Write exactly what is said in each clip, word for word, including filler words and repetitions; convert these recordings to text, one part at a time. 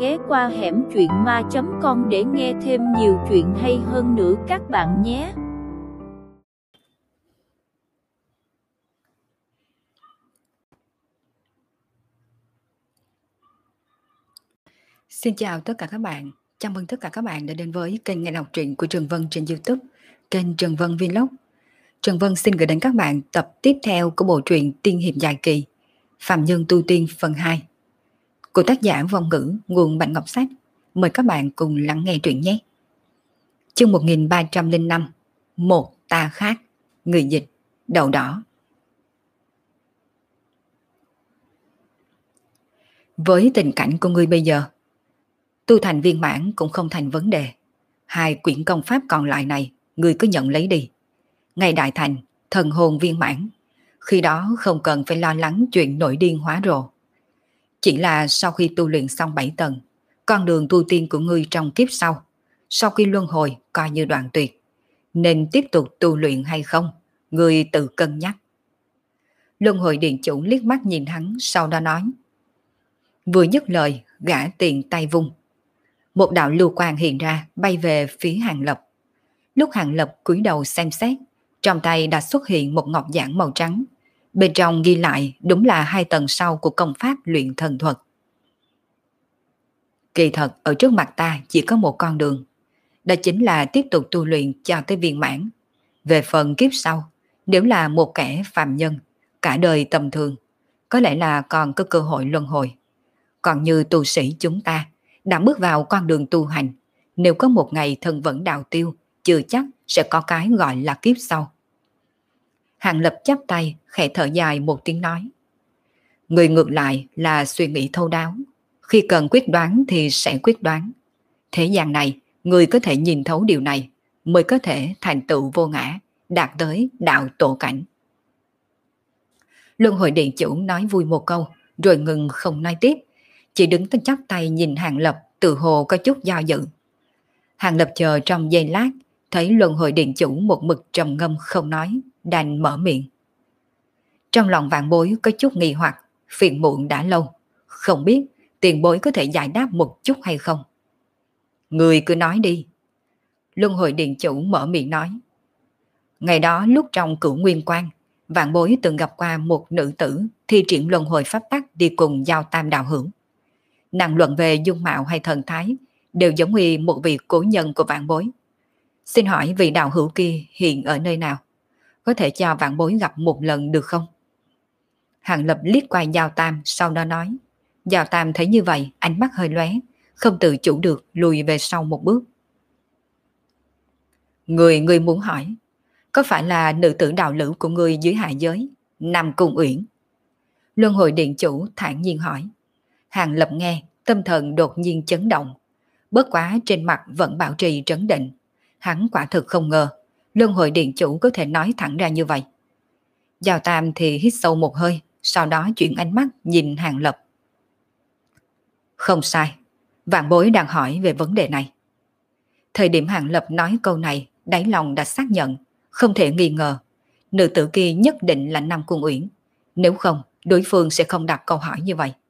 ghé qua hẻm truyện ma chấm com để nghe thêm nhiều chuyện hay hơn nữa các bạn nhé. Xin chào tất cả các bạn, chào mừng tất cả các bạn đã đến với kênh nghe đọc truyện của Trần Vân trên YouTube, kênh Trần Vân Vlog. Trần Vân xin gửi đến các bạn tập tiếp theo của bộ truyện tiên hiệp dài kỳ Phạm Nhân Tu Tiên phần hai của tác giả Vong Ngữ, nguồn Bạch Ngọc Sách. Mời các bạn cùng lắng nghe truyện nhé. Chương một nghìn ba trăm lẻ năm, Một Ta Khác, người dịch Đậu Đỏ. Với tình cảnh của ngươi bây giờ, tu thành viên mãn cũng không thành vấn đề. Hai quyển công pháp còn lại này ngươi cứ nhận lấy đi. Ngày đại thành, thần hồn viên mãn, khi đó không cần phải lo lắng chuyện nổi điên hóa rồ. Chỉ là sau khi tu luyện xong bảy tầng, con đường tu tiên của ngươi trong kiếp sau, sau khi luân hồi coi như đoạn tuyệt, nên tiếp tục tu luyện hay không, ngươi tự cân nhắc. Luân hồi điện chủ liếc mắt nhìn hắn, sau đó nói. Vừa dứt lời, gã tiền tay vung. Một đạo lưu quang hiện ra, bay về phía Hàng Lập. Lúc Hàng Lập cúi đầu xem xét, trong tay đã xuất hiện một ngọc giản màu trắng. Bên trong ghi lại đúng là hai tầng sau của công pháp luyện thần thuật. Kỳ thật ở trước mặt ta chỉ có một con đường. Đó chính là tiếp tục tu luyện cho tới viên mãn. Về phần kiếp sau, nếu là một kẻ phàm nhân, cả đời tầm thường, có lẽ là còn có cơ hội luân hồi. Còn như tu sĩ chúng ta, đã bước vào con đường tu hành, nếu có một ngày thân vẫn đạo tiêu, chưa chắc sẽ có cái gọi là kiếp sau. Hàng Lập chắp tay, khẽ thở dài một tiếng nói. Người ngược lại là suy nghĩ thấu đáo, khi cần quyết đoán thì sẽ quyết đoán. Thế gian này, người có thể nhìn thấu điều này, mới có thể thành tựu vô ngã, đạt tới đạo tổ cảnh. Luân hồi điện chủ nói vui một câu, rồi ngừng không nói tiếp, chỉ đứng tên chắp tay nhìn Hàng Lập, tự hồ có chút do dự. Hàng Lập chờ trong giây lát, thấy luân hồi điện chủ một mực trầm ngâm không nói, đành mở miệng. Trong lòng vạn bối có chút nghi hoặc, phiền muộn đã lâu, không biết tiền bối có thể giải đáp một chút hay không. Người cứ nói đi. Luân hồi điện chủ mở miệng nói. Ngày đó lúc trong Cửu Nguyên Quan, vạn bối từng gặp qua một nữ tử thi triển luân hồi pháp tắc đi cùng Giao Tam đạo hữu. Nàng luận về dung mạo hay thần thái đều giống như một vị cố nhân của vạn bối. Xin hỏi vị đạo hữu kia hiện ở nơi nào? Có thể cho vạn bối gặp một lần được không? Hàng Lập liếc qua Giao Tam, sau đó nói. Giao Tam thấy như vậy, ánh mắt hơi lóe, không tự chủ được lùi về sau một bước. Người người muốn hỏi, có phải là nữ tử đạo lữ của người dưới hạ giới, Nam Cung Uyển? Luân hồi điện chủ thản nhiên hỏi. Hàng Lập nghe, tâm thần đột nhiên chấn động. Bất quá trên mặt vẫn bảo trì trấn định. Hắn quả thực không ngờ, luân hồi điện chủ có thể nói thẳng ra như vậy. Giao Tam thì hít sâu một hơi, sau đó chuyển ánh mắt nhìn Hàng Lập. Không sai, vạn bối đang hỏi về vấn đề này. Thời điểm Hàng Lập nói câu này, đáy lòng đã xác nhận, không thể nghi ngờ. Nữ tử kia nhất định là Nam Cung Uyển. Nếu không, đối phương sẽ không đặt câu hỏi như vậy.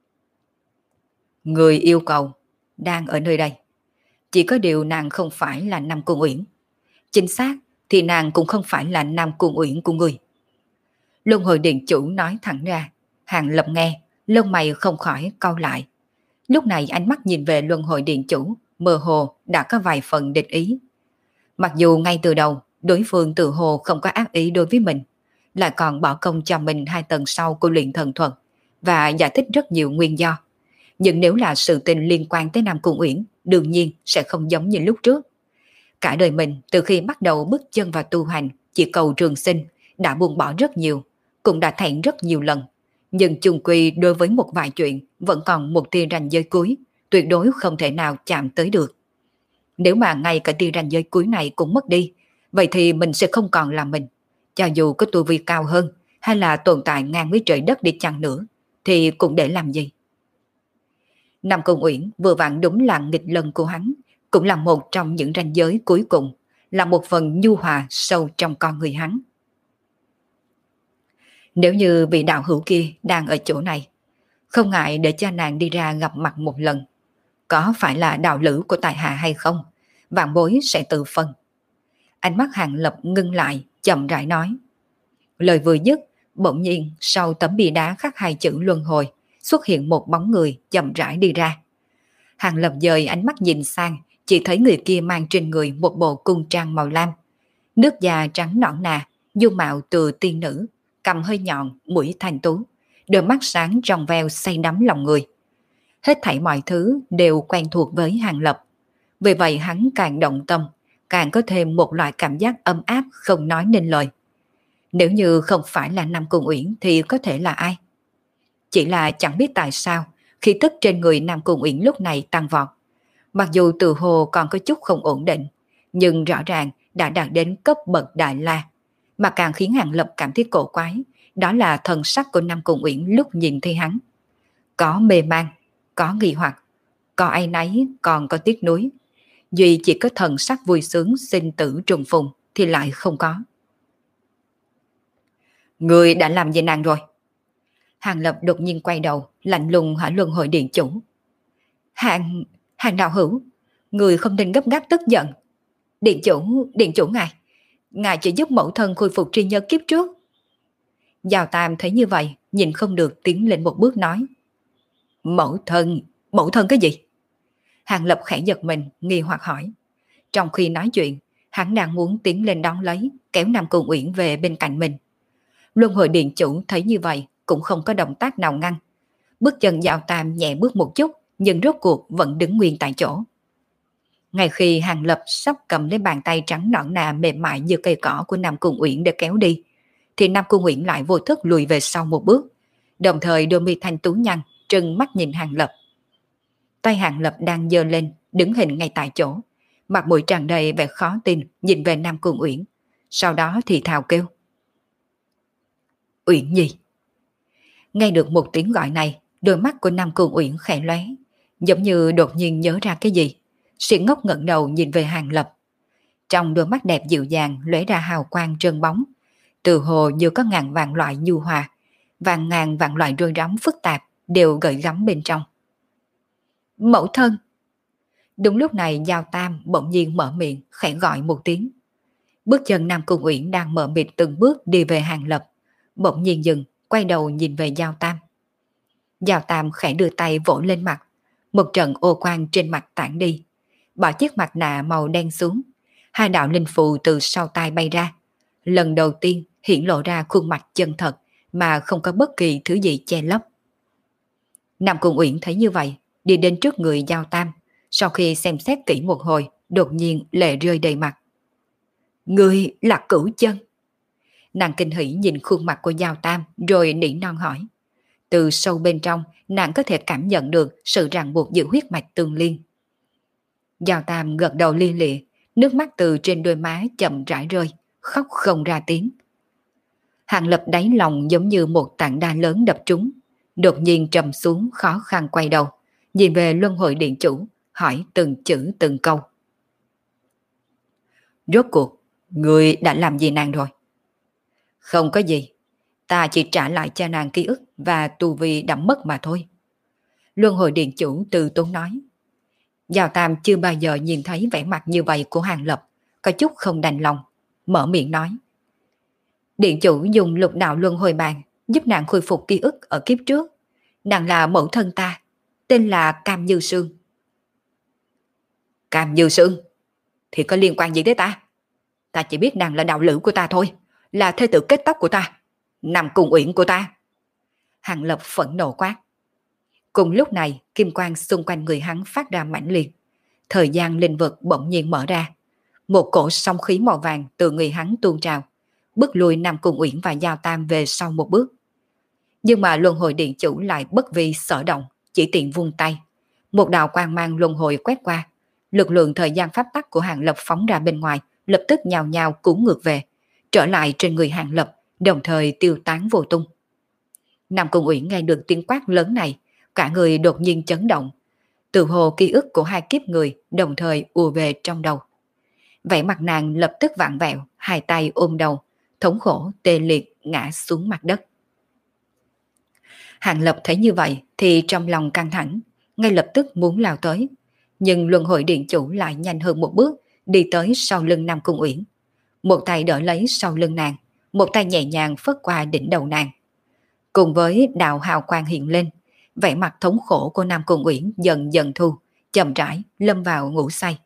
Người yêu cầu đang ở nơi đây. Chỉ có điều nàng không phải là Nam Cung Uyển. Chính xác thì nàng cũng không phải là Nam Cung Uyển của người. Luân hồi điện chủ nói thẳng ra. Hàng Lập nghe, lông mày không khỏi cau lại. Lúc này ánh mắt nhìn về luân hồi điện chủ, mơ hồ đã có vài phần địch ý. Mặc dù ngay từ đầu, đối phương tự hồ không có ác ý đối với mình, lại còn bỏ công cho mình hai tầng sau của luyện thần thuật và giải thích rất nhiều nguyên do. Nhưng nếu là sự tình liên quan tới Nam Cung Uyển, đương nhiên sẽ không giống như lúc trước. Cả đời mình, từ khi bắt đầu bước chân vào tu hành, chỉ cầu trường sinh, đã buông bỏ rất nhiều, cũng đã thẹn rất nhiều lần. Nhưng chung quy đối với một vài chuyện, vẫn còn một tia ranh giới cuối, tuyệt đối không thể nào chạm tới được. Nếu mà ngay cả tia ranh giới cuối này cũng mất đi, vậy thì mình sẽ không còn là mình. Cho dù có tu vi cao hơn, hay là tồn tại ngang với trời đất đi chăng nữa, thì cũng để làm gì? Nam Cung Uyển vừa vặn đúng là nghịch lần của hắn, cũng là một trong những ranh giới cuối cùng, là một phần nhu hòa sâu trong con người hắn. Nếu như vị đạo hữu kia đang ở chỗ này, không ngại để cho nàng đi ra gặp mặt một lần, có phải là đạo lữ của tài hạ hay không, vạn bối sẽ tự phân. Ánh mắt Hàng Lập ngưng lại, chậm rãi nói. Lời vừa dứt, bỗng nhiên sau tấm bia đá khắc hai chữ luân hồi, xuất hiện một bóng người chậm rãi đi ra. Hàng Lập dời ánh mắt nhìn sang, chỉ thấy người kia mang trên người một bộ cung trang màu lam. Nước da trắng nõn nà, dung mạo từ tiên nữ, cằm hơi nhọn, mũi thanh tú, đôi mắt sáng trong veo say đắm lòng người. Hết thảy mọi thứ đều quen thuộc với Hàng Lập. Vì vậy hắn càng động tâm, càng có thêm một loại cảm giác ấm áp không nói nên lời. Nếu như không phải là Nam Cung Uyển thì có thể là ai? Chỉ là chẳng biết tại sao khí tức trên người Nam Cung Uyển lúc này tăng vọt. Mặc dù từ hồ còn có chút không ổn định, nhưng rõ ràng đã đạt đến cấp bậc Đại La. Mà càng khiến Hàng Lập cảm thấy cổ quái, đó là thần sắc của Nam Cung Uyển lúc nhìn thấy hắn. Có mê man, có nghi hoặc, có áy náy, còn có tiếc nuối. Duy chỉ có thần sắc vui sướng sinh tử trùng phùng thì lại không có. Người đã làm gì nàng rồi? Hàng Lập đột nhiên quay đầu, lạnh lùng hỏi Luân Hồi Điện chủ. Hàng, hàng đạo hữu, người không nên gấp gáp tức giận. Điện chủ, điện chủ ngài, ngài chỉ giúp mẫu thân khôi phục tri nhớ kiếp trước. Giao Tam thấy như vậy, nhìn không được tiến lên một bước nói. Mẫu thân, mẫu thân cái gì? Hàng Lập khẽ giật mình, nghi hoặc hỏi. Trong khi nói chuyện, hắn đang muốn tiến lên đón lấy, kéo Nam Cung Uyển về bên cạnh mình. Luân Hồi Điện chủ thấy như vậy, cũng không có động tác nào ngăn. Bước chân Giao Tam nhẹ bước một chút, nhưng rốt cuộc vẫn đứng nguyên tại chỗ. Ngay khi Hàng Lập sắp cầm lấy bàn tay trắng nõn nà mềm mại như cây cỏ của Nam Cung Uyển để kéo đi, thì Nam Cung Uyển lại vô thức lùi về sau một bước, đồng thời đôi mi thanh tú nhăn, trừng mắt nhìn Hàng Lập. Tay Hàng Lập đang giơ lên, đứng hình ngay tại chỗ, mặt mũi tràn đầy vẻ khó tin nhìn về Nam Cung Uyển, sau đó thì thào kêu. Uyển Nhi. Nghe được một tiếng gọi này, đôi mắt của Nam Cung Uyển khẽ lóe, giống như đột nhiên nhớ ra cái gì, si ngốc ngẩng đầu nhìn về Hàng Lập. Trong đôi mắt đẹp dịu dàng lóe ra hào quang trơn bóng, từ hồ như có ngàn vạn loại nhu hòa, vàng ngàn vạn loại rối rắm phức tạp đều gợi gắm bên trong. Mẫu thân. Đúng lúc này Giao Tam bỗng nhiên mở miệng khẽ gọi một tiếng. Bước chân Nam Cung Uyển đang mở mịt từng bước đi về Hàng Lập, bỗng nhiên dừng, quay đầu nhìn về Giao Tam. Giao Tam khẽ đưa tay vỗ lên mặt, một trận ô quang trên mặt tản đi, bỏ chiếc mặt nạ màu đen xuống, hai đạo linh phù từ sau tai bay ra, lần đầu tiên hiển lộ ra khuôn mặt chân thật mà không có bất kỳ thứ gì che lấp. Nam Cung Uyển thấy như vậy, đi đến trước người Giao Tam, sau khi xem xét kỹ một hồi, đột nhiên lệ rơi đầy mặt. Người là Cửu Chân. Nàng kinh hỉ nhìn khuôn mặt của Giao Tam rồi nỉ non hỏi. Từ sâu bên trong, nàng có thể cảm nhận được sự ràng buộc giữa huyết mạch tương liên. Giao Tam gật đầu li lịa, nước mắt từ trên đôi má chậm rãi rơi, khóc không ra tiếng. Hàng Lập đáy lòng giống như một tảng đá lớn đập trúng, đột nhiên trầm xuống khó khăn quay đầu, nhìn về Luân Hồi Điện chủ, hỏi từng chữ từng câu. Rốt cuộc, người đã làm gì nàng rồi? Không có gì, ta chỉ trả lại cho nàng ký ức và tu vi đã mất mà thôi. Luân Hồi Điện chủ từ tốn nói. Giao Tam chưa bao giờ nhìn thấy vẻ mặt như vậy của Hàng Lập, có chút không đành lòng, mở miệng nói. Điện chủ dùng lục đạo luân hồi bàn giúp nàng khôi phục ký ức ở kiếp trước. Nàng là mẫu thân ta, tên là Cam Như Sương. Cam Như Sương? Thì có liên quan gì tới ta? Ta chỉ biết nàng là đạo lữ của ta thôi, là thê tử kết tóc của ta, Nam Cung Uyển của ta. Hàng Lập phẫn nộ quát. Cùng lúc này, kim quang xung quanh người hắn phát ra mãnh liệt. Thời gian linh vực bỗng nhiên mở ra. Một cổ song khí màu vàng từ người hắn tuôn trào, bước lùi Nam Cung Uyển và Giao Tam về sau một bước. Nhưng mà Luân Hồi Điện chủ lại bất vi sở động, chỉ tiện vung tay. Một đạo quang mang luân hồi quét qua, lực lượng thời gian pháp tắc của Hàng Lập phóng ra bên ngoài, lập tức nhào nhào cuốn ngược về, trở lại trên người Hàng Lập, đồng thời tiêu tán vô tung. Nam Cung Uyển nghe được tiếng quát lớn này, cả người đột nhiên chấn động. Từ hồ ký ức của hai kiếp người đồng thời ùa về trong đầu. Vẻ mặt nàng lập tức vặn vẹo, hai tay ôm đầu, thống khổ tê liệt ngã xuống mặt đất. Hàng Lập thấy như vậy thì trong lòng căng thẳng, ngay lập tức muốn lao tới, Nhưng luân hồi điện chủ lại nhanh hơn một bước, đi tới sau lưng Nam Cung Uyển. Một tay đỡ lấy sau lưng nàng, một tay nhẹ nhàng phất qua đỉnh đầu nàng. Cùng với đạo hào quang hiện lên, vẻ mặt thống khổ của Nam Cung Uyển dần dần thu, chậm rãi lâm vào ngủ say.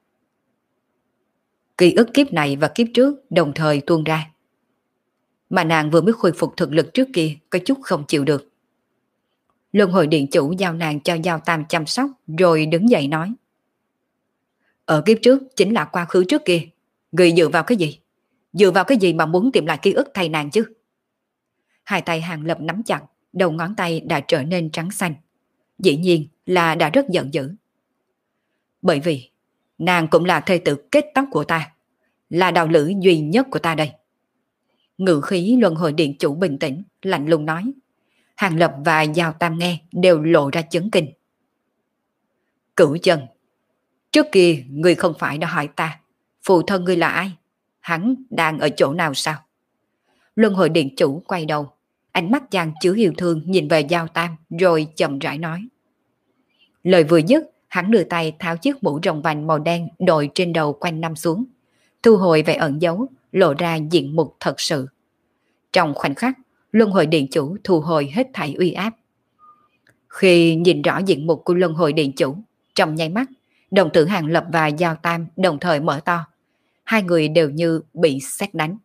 Ký ức kiếp này và kiếp trước đồng thời tuôn ra. Mà nàng vừa mới khôi phục thực lực trước kia có chút không chịu được. Luân hồi điện chủ giao nàng cho Giao Tam chăm sóc rồi đứng dậy nói. Ở kiếp trước chính là quá khứ trước kia. Người dựa vào cái gì? Dựa vào cái gì mà muốn tìm lại ký ức thay nàng chứ? Hai tay Hàng Lập nắm chặt, đầu ngón tay đã trở nên trắng xanh. Dĩ nhiên là đã rất giận dữ. Bởi vì nàng cũng là thê tử kết tóc của ta, là đạo lữ duy nhất của ta đây. Ngự khí luân hồi điện chủ bình tĩnh, lạnh lùng nói. Hàng Lập và Giao Tam nghe đều lộ ra chấn kinh. Cửu Chân, trước kia ngươi không phải đã hỏi ta, phụ thân ngươi là ai? Hắn đang ở chỗ nào sao? Luân hồi điện chủ quay đầu, ánh mắt chan chứa yêu thương nhìn về Giao Tam rồi chậm rãi nói. Lời vừa dứt, hắn đưa tay tháo chiếc mũ rồng vành màu đen đội trên đầu quanh năm xuống, thu hồi vẻ ẩn giấu, lộ ra diện mục thật sự. Trong khoảnh khắc, luân hồi điện chủ thu hồi hết thảy uy áp. Khi nhìn rõ diện mục của luân hồi điện chủ, trong nháy mắt, đồng tử Hàng Lập và Giao Tam đồng thời mở to. Hai người đều như bị sét đánh.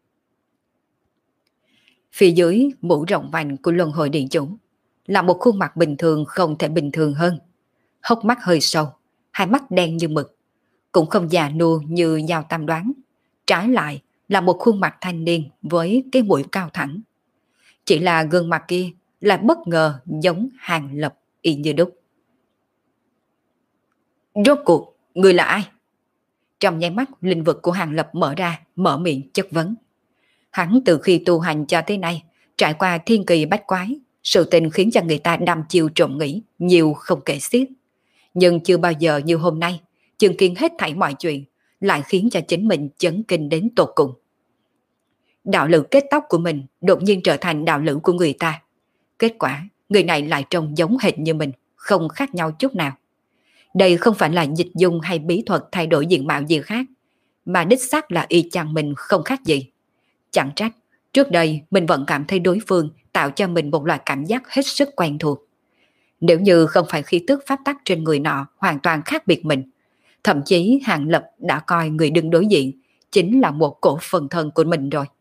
Phía dưới mũ rộng vành của luân hồi điện chủ là một khuôn mặt bình thường không thể bình thường hơn. Hốc mắt hơi sâu, hai mắt đen như mực, cũng không già nua như Giao Tam đoán. Trái lại là một khuôn mặt thanh niên với cái mũi cao thẳng. Chỉ là gương mặt kia là bất ngờ giống Hàng Lập y như đúc. Rốt cuộc, người là ai? Trong nháy mắt, linh vực của Hàng Lập mở ra, mở miệng chất vấn. Hắn từ khi tu hành cho tới nay, trải qua thiên kỳ bách quái, sự tình khiến cho người ta đăm chiêu trộm nghĩ, nhiều không kể xiết. Nhưng chưa bao giờ như hôm nay, chứng kiến hết thảy mọi chuyện, lại khiến cho chính mình chấn kinh đến tột cùng. Đạo lữ kết tóc của mình đột nhiên trở thành đạo lữ của người ta. Kết quả, người này lại trông giống hệt như mình, không khác nhau chút nào. Đây không phải là dịch dung hay bí thuật thay đổi diện mạo gì khác, mà đích xác là y chang mình không khác gì. Chẳng trách, trước đây mình vẫn cảm thấy đối phương tạo cho mình một loại cảm giác hết sức quen thuộc. Nếu như không phải khí tức pháp tắc trên người nọ hoàn toàn khác biệt mình, thậm chí Hàng Lập đã coi người đứng đối diện chính là một cổ phần thân của mình rồi.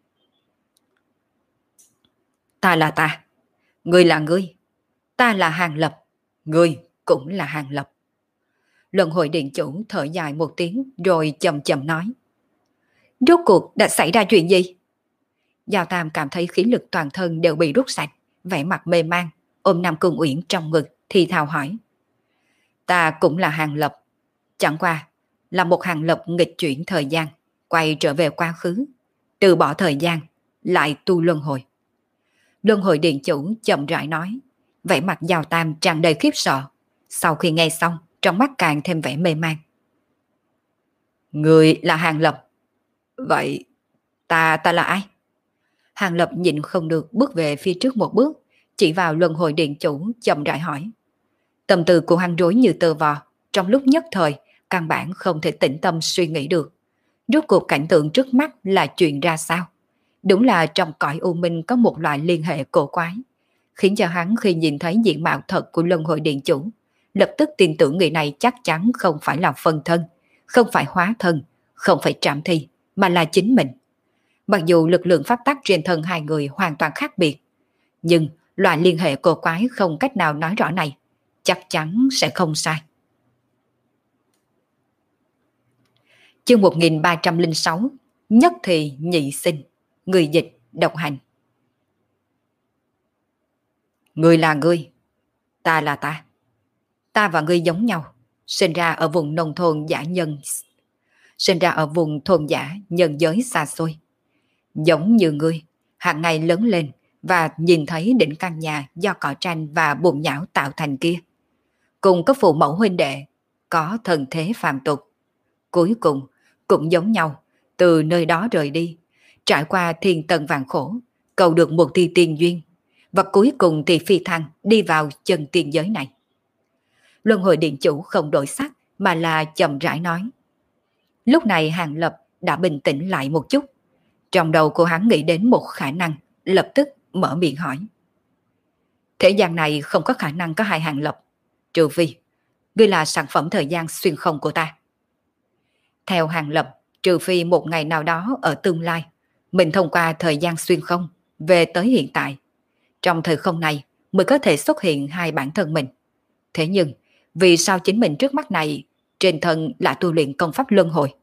Ta là ta, ngươi là ngươi, ta là Hàng Lập, ngươi cũng là Hàng Lập. Luân hồi điện chủ thở dài một tiếng rồi chậm chậm nói. Rốt cuộc đã xảy ra chuyện gì? Giao Tam cảm thấy khí lực toàn thân đều bị rút sạch, vẻ mặt mê man, ôm Nam Cung Uyển trong ngực thì thào hỏi. Ta cũng là Hàng Lập, chẳng qua là một Hàng Lập nghịch chuyển thời gian, quay trở về quá khứ, từ bỏ thời gian, lại tu luân hồi. Luân hồi điện chủ chậm rãi nói, vẻ mặt Giao Tam tràn đầy khiếp sợ. Sau khi nghe xong, trong mắt càng thêm vẻ mê man. Người là Hàng Lập. Vậy ta ta là ai? Hàng Lập nhịn không được bước về phía trước một bước, chỉ vào luân hồi điện chủ chậm rãi hỏi. Tâm tư của hắn rối như tơ vò, trong lúc nhất thời căn bản không thể tĩnh tâm suy nghĩ được. Rốt cuộc cảnh tượng trước mắt là chuyện ra sao? Đúng là trong cõi u minh có một loại liên hệ cổ quái, khiến cho hắn khi nhìn thấy diện mạo thật của luân hồi điện chủ, lập tức tin tưởng người này chắc chắn không phải là phân thân, không phải hóa thân, không phải trảm thi, mà là chính mình. Mặc dù lực lượng pháp tắc trên thân hai người hoàn toàn khác biệt, nhưng loại liên hệ cổ quái không cách nào nói rõ này chắc chắn sẽ không sai. Chương một nghìn ba trăm lẻ sáu, nhất thì nhị sinh, người dịch độc hành. Ngươi là ngươi, ta là ta. Ta và ngươi giống nhau, sinh ra ở vùng nông thôn giả nhân, sinh ra ở vùng thôn giả nhân giới xa xôi. Giống như ngươi, hàng ngày lớn lên và nhìn thấy đỉnh căn nhà do cỏ tranh và bùn nhão tạo thành kia. Cùng có phụ mẫu huynh đệ, có thần thế phàm tục. Cuối cùng cũng giống nhau, từ nơi đó rời đi, trải qua thiên tầng vạn khổ, cầu được một tia tiên duyên, và cuối cùng thì phi thăng đi vào chân tiên giới này. Luân hồi điện chủ không đổi sắc mà là chậm rãi nói. Lúc này Hàng Lập đã bình tĩnh lại một chút. Trong đầu cô hắn nghĩ đến một khả năng, lập tức mở miệng hỏi. Thế gian này không có khả năng có hai Hàng Lập, trừ phi ngươi là sản phẩm thời gian xuyên không của ta. Theo Hàng Lập, trừ phi một ngày nào đó ở tương lai, mình thông qua thời gian xuyên không về tới hiện tại. Trong thời không này mới có thể xuất hiện hai bản thân mình. Thế nhưng, vì sao chính mình trước mắt này trên thân lại tu luyện công pháp luân hồi?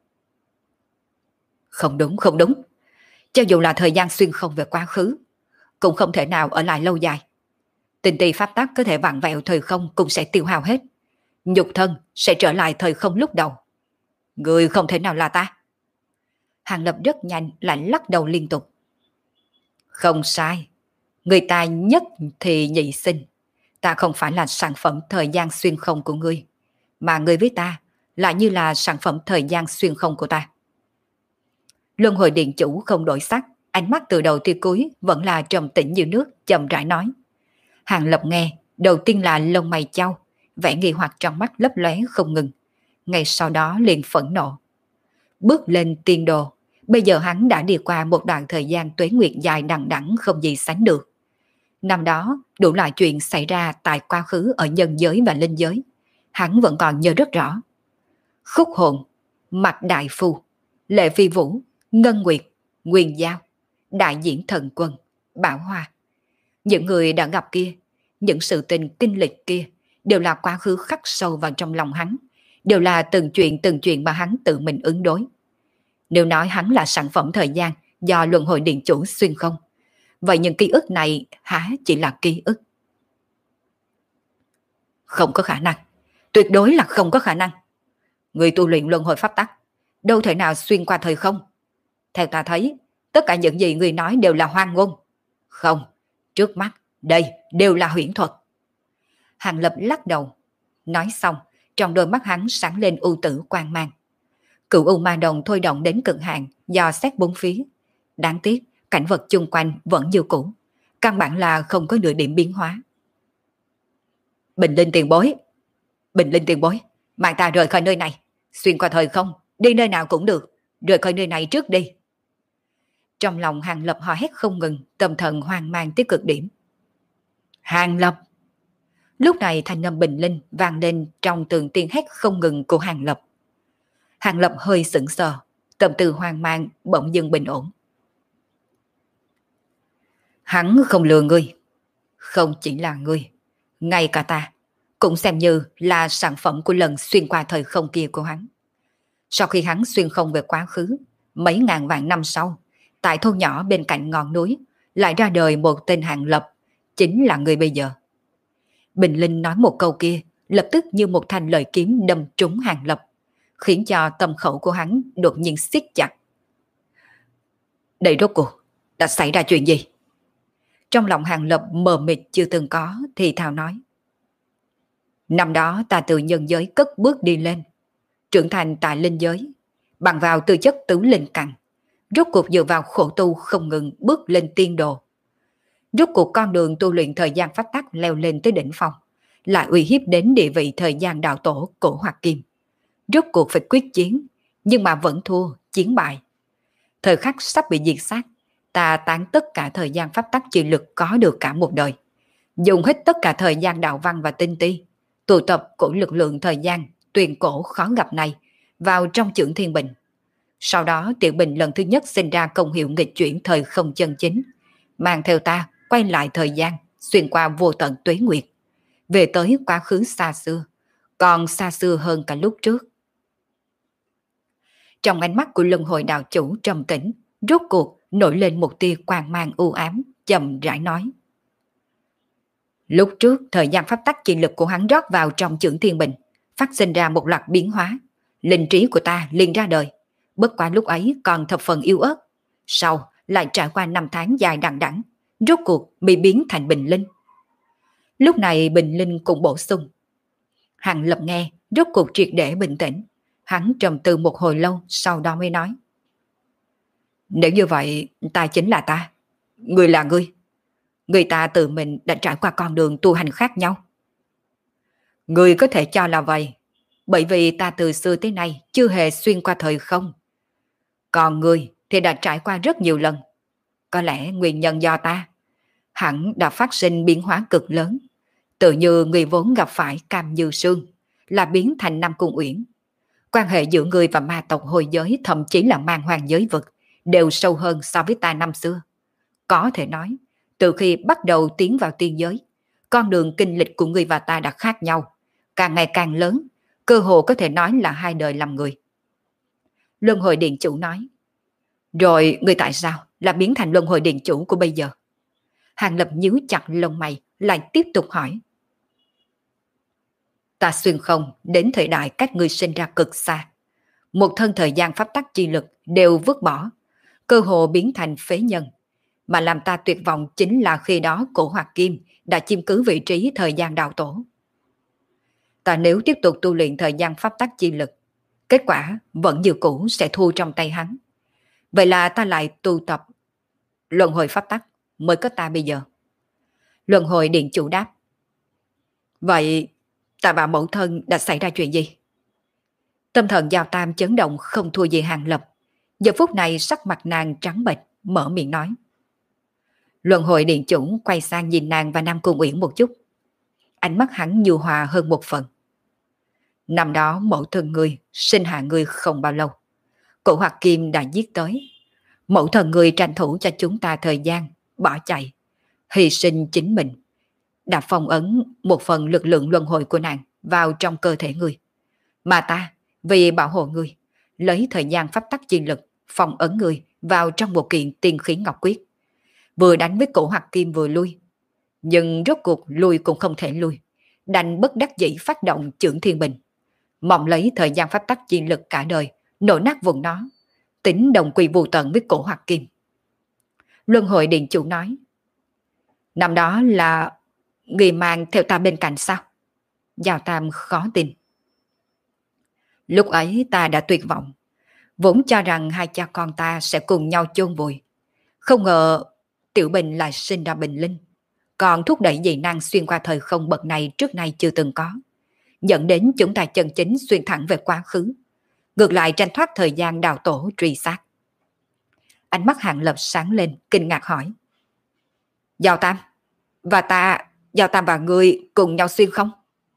Không đúng, không đúng. Cho dù là thời gian xuyên không về quá khứ, cũng không thể nào ở lại lâu dài. Tinh tì pháp tắc có thể vặn vẹo thời không cũng sẽ tiêu hao hết. Nhục thân sẽ trở lại thời không lúc đầu. Người không thể nào là ta. Hàng Lập rất nhanh lại lắc đầu liên tục. Không sai. Người ta nhất thì nhị sinh. Ta không phải là sản phẩm thời gian xuyên không của ngươi, mà ngươi với ta lại như là sản phẩm thời gian xuyên không của ta. Luân hồi điện chủ không đổi sắc, ánh mắt từ đầu tới cuối vẫn là trầm tĩnh như nước, chậm rãi nói. Hàng Lập nghe, đầu tiên là lông mày chau, vẻ nghi hoặc trong mắt lấp lóe không ngừng. Ngay sau đó liền phẫn nộ. Bước lên tiên đồ, bây giờ hắn đã đi qua một đoạn thời gian tuế nguyệt dài đằng đẵng không gì sánh được. Năm đó, đủ loại chuyện xảy ra tại quá khứ ở nhân giới và linh giới, hắn vẫn còn nhớ rất rõ. Khúc hồn, Mạc Đại Phu, Lệ Phi Vũ, Ngân Nguyệt, Nguyên Giao, đại diễn thần quân, Bảo Hoa. Những người đã gặp kia, những sự tình kinh lịch kia đều là quá khứ khắc sâu vào trong lòng hắn, đều là từng chuyện từng chuyện mà hắn tự mình ứng đối. Nếu nói hắn là sản phẩm thời gian do luân hồi điện chủ xuyên không, vậy những ký ức này há chỉ là ký ức? Không có khả năng, tuyệt đối là không có khả năng. Người tu luyện luân hồi pháp tắc, đâu thể nào xuyên qua thời không. Theo ta thấy, tất cả những gì người nói đều là hoang ngôn. Không, trước mắt, đây đều là huyễn thuật. Hàng Lập lắc đầu. Nói xong, trong đôi mắt hắn sáng lên u tử quang mang. Cựu u ma đồng thôi động đến cực hạn, dò xét bốn phía. Đáng tiếc, cảnh vật chung quanh vẫn như cũ. Căn bản là không có nửa điểm biến hóa. Bình Linh tiền bối. Bình Linh tiền bối, mang ta rời khỏi nơi này. Xuyên qua thời không, đi nơi nào cũng được. Rời khỏi nơi này trước đi. Trong lòng Hàng Lập hò hét không ngừng, tâm thần hoang mang tới cực điểm. Hàng Lập! Lúc này thanh âm Bình Linh vang lên trong từng tiếng hét không ngừng của Hàng Lập. Hàng Lập hơi sững sờ, tâm tư hoang mang bỗng dưng bình ổn. Hắn không lừa ngươi. Không chỉ là ngươi, ngay cả ta cũng xem như là sản phẩm của lần xuyên qua thời không kia của hắn. Sau khi hắn xuyên không về quá khứ, mấy ngàn vạn năm sau, tại thôn nhỏ bên cạnh ngọn núi, lại ra đời một tên Hàng Lập, chính là người bây giờ. Bình Linh nói một câu kia, lập tức như một thanh lời kiếm đâm trúng Hàng Lập, khiến cho tâm khẩu của hắn đột nhiên siết chặt. Đây rốt cuộc đã xảy ra chuyện gì? Trong lòng Hàng Lập mờ mịt chưa từng có thì thào nói. Năm đó ta từ nhân giới cất bước đi lên, trưởng thành tại linh giới, bằng vào tư chất tứ linh căn, rốt cuộc dựa vào khổ tu không ngừng bước lên tiên đồ. Rốt cuộc con đường tu luyện thời gian pháp tắc leo lên tới đỉnh phong, lại uy hiếp đến địa vị thời gian đạo tổ Cổ Hoạt Kim. Rốt cuộc phải quyết chiến, nhưng mà vẫn thua, chiến bại. Thời khắc sắp bị diệt sát, ta tán tất cả thời gian pháp tắc chi lực có được cả một đời, dùng hết tất cả thời gian đạo văn và tinh ti, tụ tập của lực lượng thời gian tuyền cổ khó gặp này vào trong chưởng thiên bình. Sau đó tiểu bình lần thứ nhất sinh ra công hiệu nghịch chuyển thời không chân chính, mang theo ta quay lại thời gian, xuyên qua vô tận tuế nguyệt, về tới quá khứ xa xưa, còn xa xưa hơn cả lúc trước. Trong ánh mắt của luân hồi đạo chủ trầm tĩnh, rốt cuộc nổi lên một tia quang mang u ám, chậm rãi nói. Lúc trước, thời gian pháp tắc chi lực của hắn rót vào trong chưởng thiên bình, phát sinh ra một loạt biến hóa. Linh trí của ta liền ra đời, bất quá lúc ấy còn thập phần yếu ớt. Sau lại trải qua năm tháng dài đằng đẵng, rốt cuộc bị biến thành bình linh. Lúc này bình linh cũng bổ sung. Hàng Lập nghe, rốt cuộc triệt để bình tĩnh. Hắn trầm tư một hồi lâu, sau đó mới nói. Nếu như vậy, ta chính là ta, ngươi là ngươi. Người ta tự mình đã trải qua con đường tu hành khác nhau. Người có thể cho là vậy, bởi vì ta từ xưa tới nay chưa hề xuyên qua thời không. Còn người thì đã trải qua rất nhiều lần. Có lẽ nguyên nhân do ta, hẳn đã phát sinh biến hóa cực lớn. Tự như người vốn gặp phải Cam Như Sương, là biến thành Nam Cung Uyển. Quan hệ giữa người và ma tộc hồi giới, thậm chí là man hoang giới vực, đều sâu hơn so với ta năm xưa. Có thể nói, từ khi bắt đầu tiến vào tiên giới, con đường kinh lịch của người và ta đã khác nhau, càng ngày càng lớn, cơ hồ có thể nói là hai đời làm người. Luân hồi điện chủ nói, rồi người tại sao là biến thành luân hồi điện chủ của bây giờ? Hàng Lập nhíu chặt lông mày, lại tiếp tục hỏi. Ta xuyên không đến thời đại cách ngươi sinh ra cực xa. Một thân thời gian pháp tắc chi lực đều vứt bỏ, cơ hồ biến thành phế nhân. Mà làm ta tuyệt vọng chính là khi đó cổ Hoạt Kim đã chiếm cứ vị trí thời gian đạo tổ. Ta nếu tiếp tục tu luyện thời gian pháp tắc chi lực, kết quả vẫn như cũ sẽ thu trong tay hắn. Vậy là ta lại tu tập luân hồi pháp tắc mới có ta bây giờ. Luân hồi điện chủ đáp. Vậy ta và mẫu thân đã xảy ra chuyện gì? Tâm thần Giao Tam chấn động không thua gì Hàng Lập. Giờ phút này sắc mặt nàng trắng bệch, mở miệng nói. Luân hồi điện chủ quay sang nhìn nàng và Nam Cung Uyển một chút. Ánh mắt hắn nhu hòa hơn một phần. Năm đó mẫu thân ngươi sinh hạ ngươi không bao lâu, cổ Hoạt Kim đã giết tới. Mẫu thân ngươi tranh thủ cho chúng ta thời gian, bỏ chạy, hy sinh chính mình, đã phong ấn một phần lực lượng luân hồi của nàng vào trong cơ thể ngươi. Mà ta, vì bảo hộ ngươi, lấy thời gian pháp tắc chi lực phong ấn ngươi vào trong một kiện tiên khí ngọc quyết. Vừa đánh với cổ Hoạt Kim vừa lui, nhưng rốt cuộc lui cũng không thể lui, đành bất đắc dĩ phát động Chưởng Thiên Bình, mong lấy thời gian pháp tắc chi lực cả đời nổ nát vùng nó, tính đồng quy vô tận với cổ Hoạt Kim. Luân hồi điện chủ nói, năm đó là người mang theo ta bên cạnh sao? Giao Tam khó tin. Lúc ấy ta đã tuyệt vọng, vốn cho rằng hai cha con ta sẽ cùng nhau chôn vùi. Không ngờ Tiểu Bình lại sinh ra Bình Linh, còn thúc đẩy dị năng xuyên qua thời không bậc này trước nay chưa từng có, dẫn đến chúng ta chân chính xuyên thẳng về quá khứ, ngược lại tranh thoát thời gian đào tổ truy sát. Ánh mắt Hàng Lập sáng lên, kinh ngạc hỏi. Giao Tam, và ta, Giao Tam và ngươi cùng nhau xuyên không?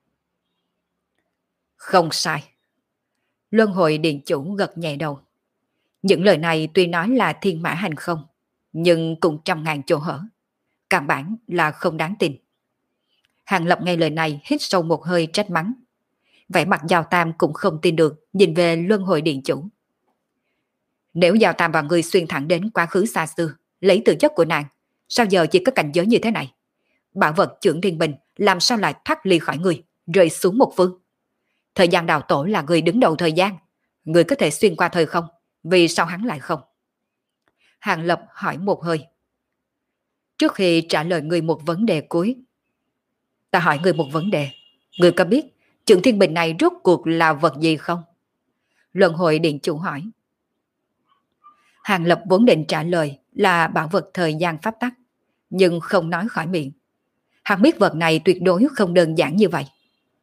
Không sai. Luân hồi điện chủ gật nhẹ đầu. Những lời này tuy nói là thiên mã hành không, nhưng cũng trăm ngàn chỗ hở. Căn bản là không đáng tin. Hàng Lập nghe lời này hít sâu một hơi trách mắng. Vẻ mặt Giao Tam cũng không tin được, nhìn về luân hồi điện chủ. Nếu Giao Tam và ngươi xuyên thẳng đến quá khứ xa xưa, lấy từ chất của nàng, sao giờ chỉ có cảnh giới như thế này? Bảo vật Chưởng Thiên Bình làm sao lại thoát ly khỏi người, rơi xuống một phương? Thời gian đào tổ là người đứng đầu thời gian, người có thể xuyên qua thời không, vì sao hắn lại không? Hàng Lập hỏi một hơi. Trước khi trả lời người một vấn đề cuối, ta hỏi người một vấn đề. Người có biết Chưởng Thiên Bình này rốt cuộc là vật gì không? Luân hồi điện chủ hỏi. Hàng Lập vốn định trả lời là bảo vật thời gian pháp tắc, nhưng không nói khỏi miệng. Hắn biết vật này tuyệt đối không đơn giản như vậy.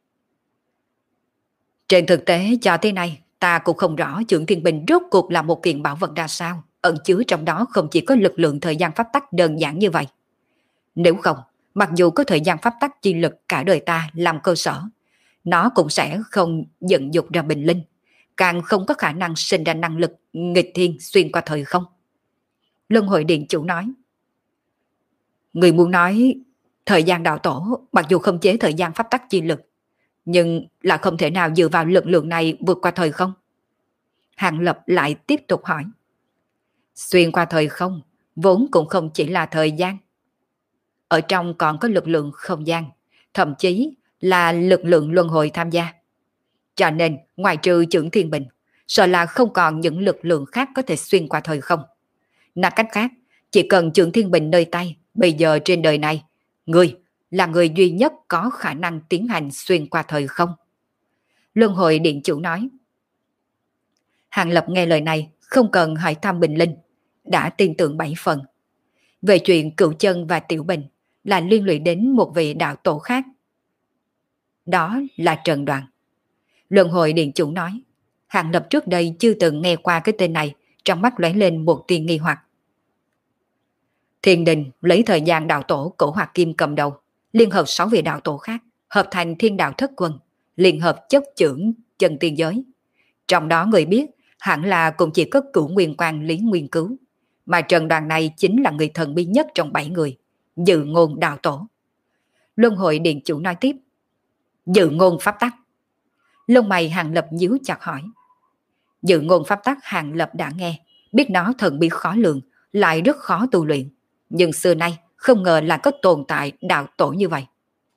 Trên thực tế cho tới nay, ta cũng không rõ Chưởng Thiên Bình rốt cuộc là một kiện bảo vật ra sao, ẩn chứa trong đó không chỉ có lực lượng thời gian pháp tắc đơn giản như vậy. Nếu không, mặc dù có thời gian pháp tắc chi lực cả đời ta làm cơ sở, nó cũng sẽ không dẫn dục ra Bình Linh, càng không có khả năng sinh ra năng lực nghịch thiên xuyên qua thời không. Luân hồi điện chủ nói. Người muốn nói thời gian đạo tổ mặc dù không chế thời gian pháp tắc chi lực, nhưng là không thể nào dựa vào lực lượng này vượt qua thời không? Hàng Lập lại tiếp tục hỏi. Xuyên qua thời không vốn cũng không chỉ là thời gian. Ở trong còn có lực lượng không gian, thậm chí là lực lượng luân hồi tham gia. Cho nên ngoài trừ Chưởng Thiên Bình, sợ là không còn những lực lượng khác có thể xuyên qua thời không. Nói cách khác, chỉ cần Chưởng Thiên Bình nơi tay, bây giờ trên đời này, ngươi là người duy nhất có khả năng tiến hành xuyên qua thời không. Luân hồi điện chủ nói. Hàng Lập nghe lời này không cần hỏi thăm Bình Linh, đã tin tưởng bảy phần. Về chuyện Cửu Chân và Tiểu Bình là liên lụy đến một vị đạo tổ khác. đó là Trần Đoàn. Luân hồi điện chủ nói, Hàng Lập trước đây chưa từng nghe qua cái tên này, trong mắt lóe lên một tia nghi hoặc. Thiên Đình lấy thời gian đạo tổ Cổ Hoạt Kim cầm đầu, liên hợp sáu vị đạo tổ khác, hợp thành Thiên Đạo Thất Quân, liên hợp chấp chưởng chân tiên giới. Trong đó người biết hẳn là cũng chỉ có Cửu Nguyên Quan Lý Nguyên Cứu, mà Trần Đoàn này chính là người thần bí nhất trong bảy người, Dự Ngôn đạo tổ. Luân hồi điện chủ nói tiếp, Dự Ngôn pháp tắc. Lông mày Hàng Lập nhíu chặt hỏi. Dự Ngôn pháp tắc Hàng Lập đã nghe, biết nó thần bí khó lường, lại rất khó tu luyện, nhưng xưa nay không ngờ là có tồn tại đạo tổ như vậy.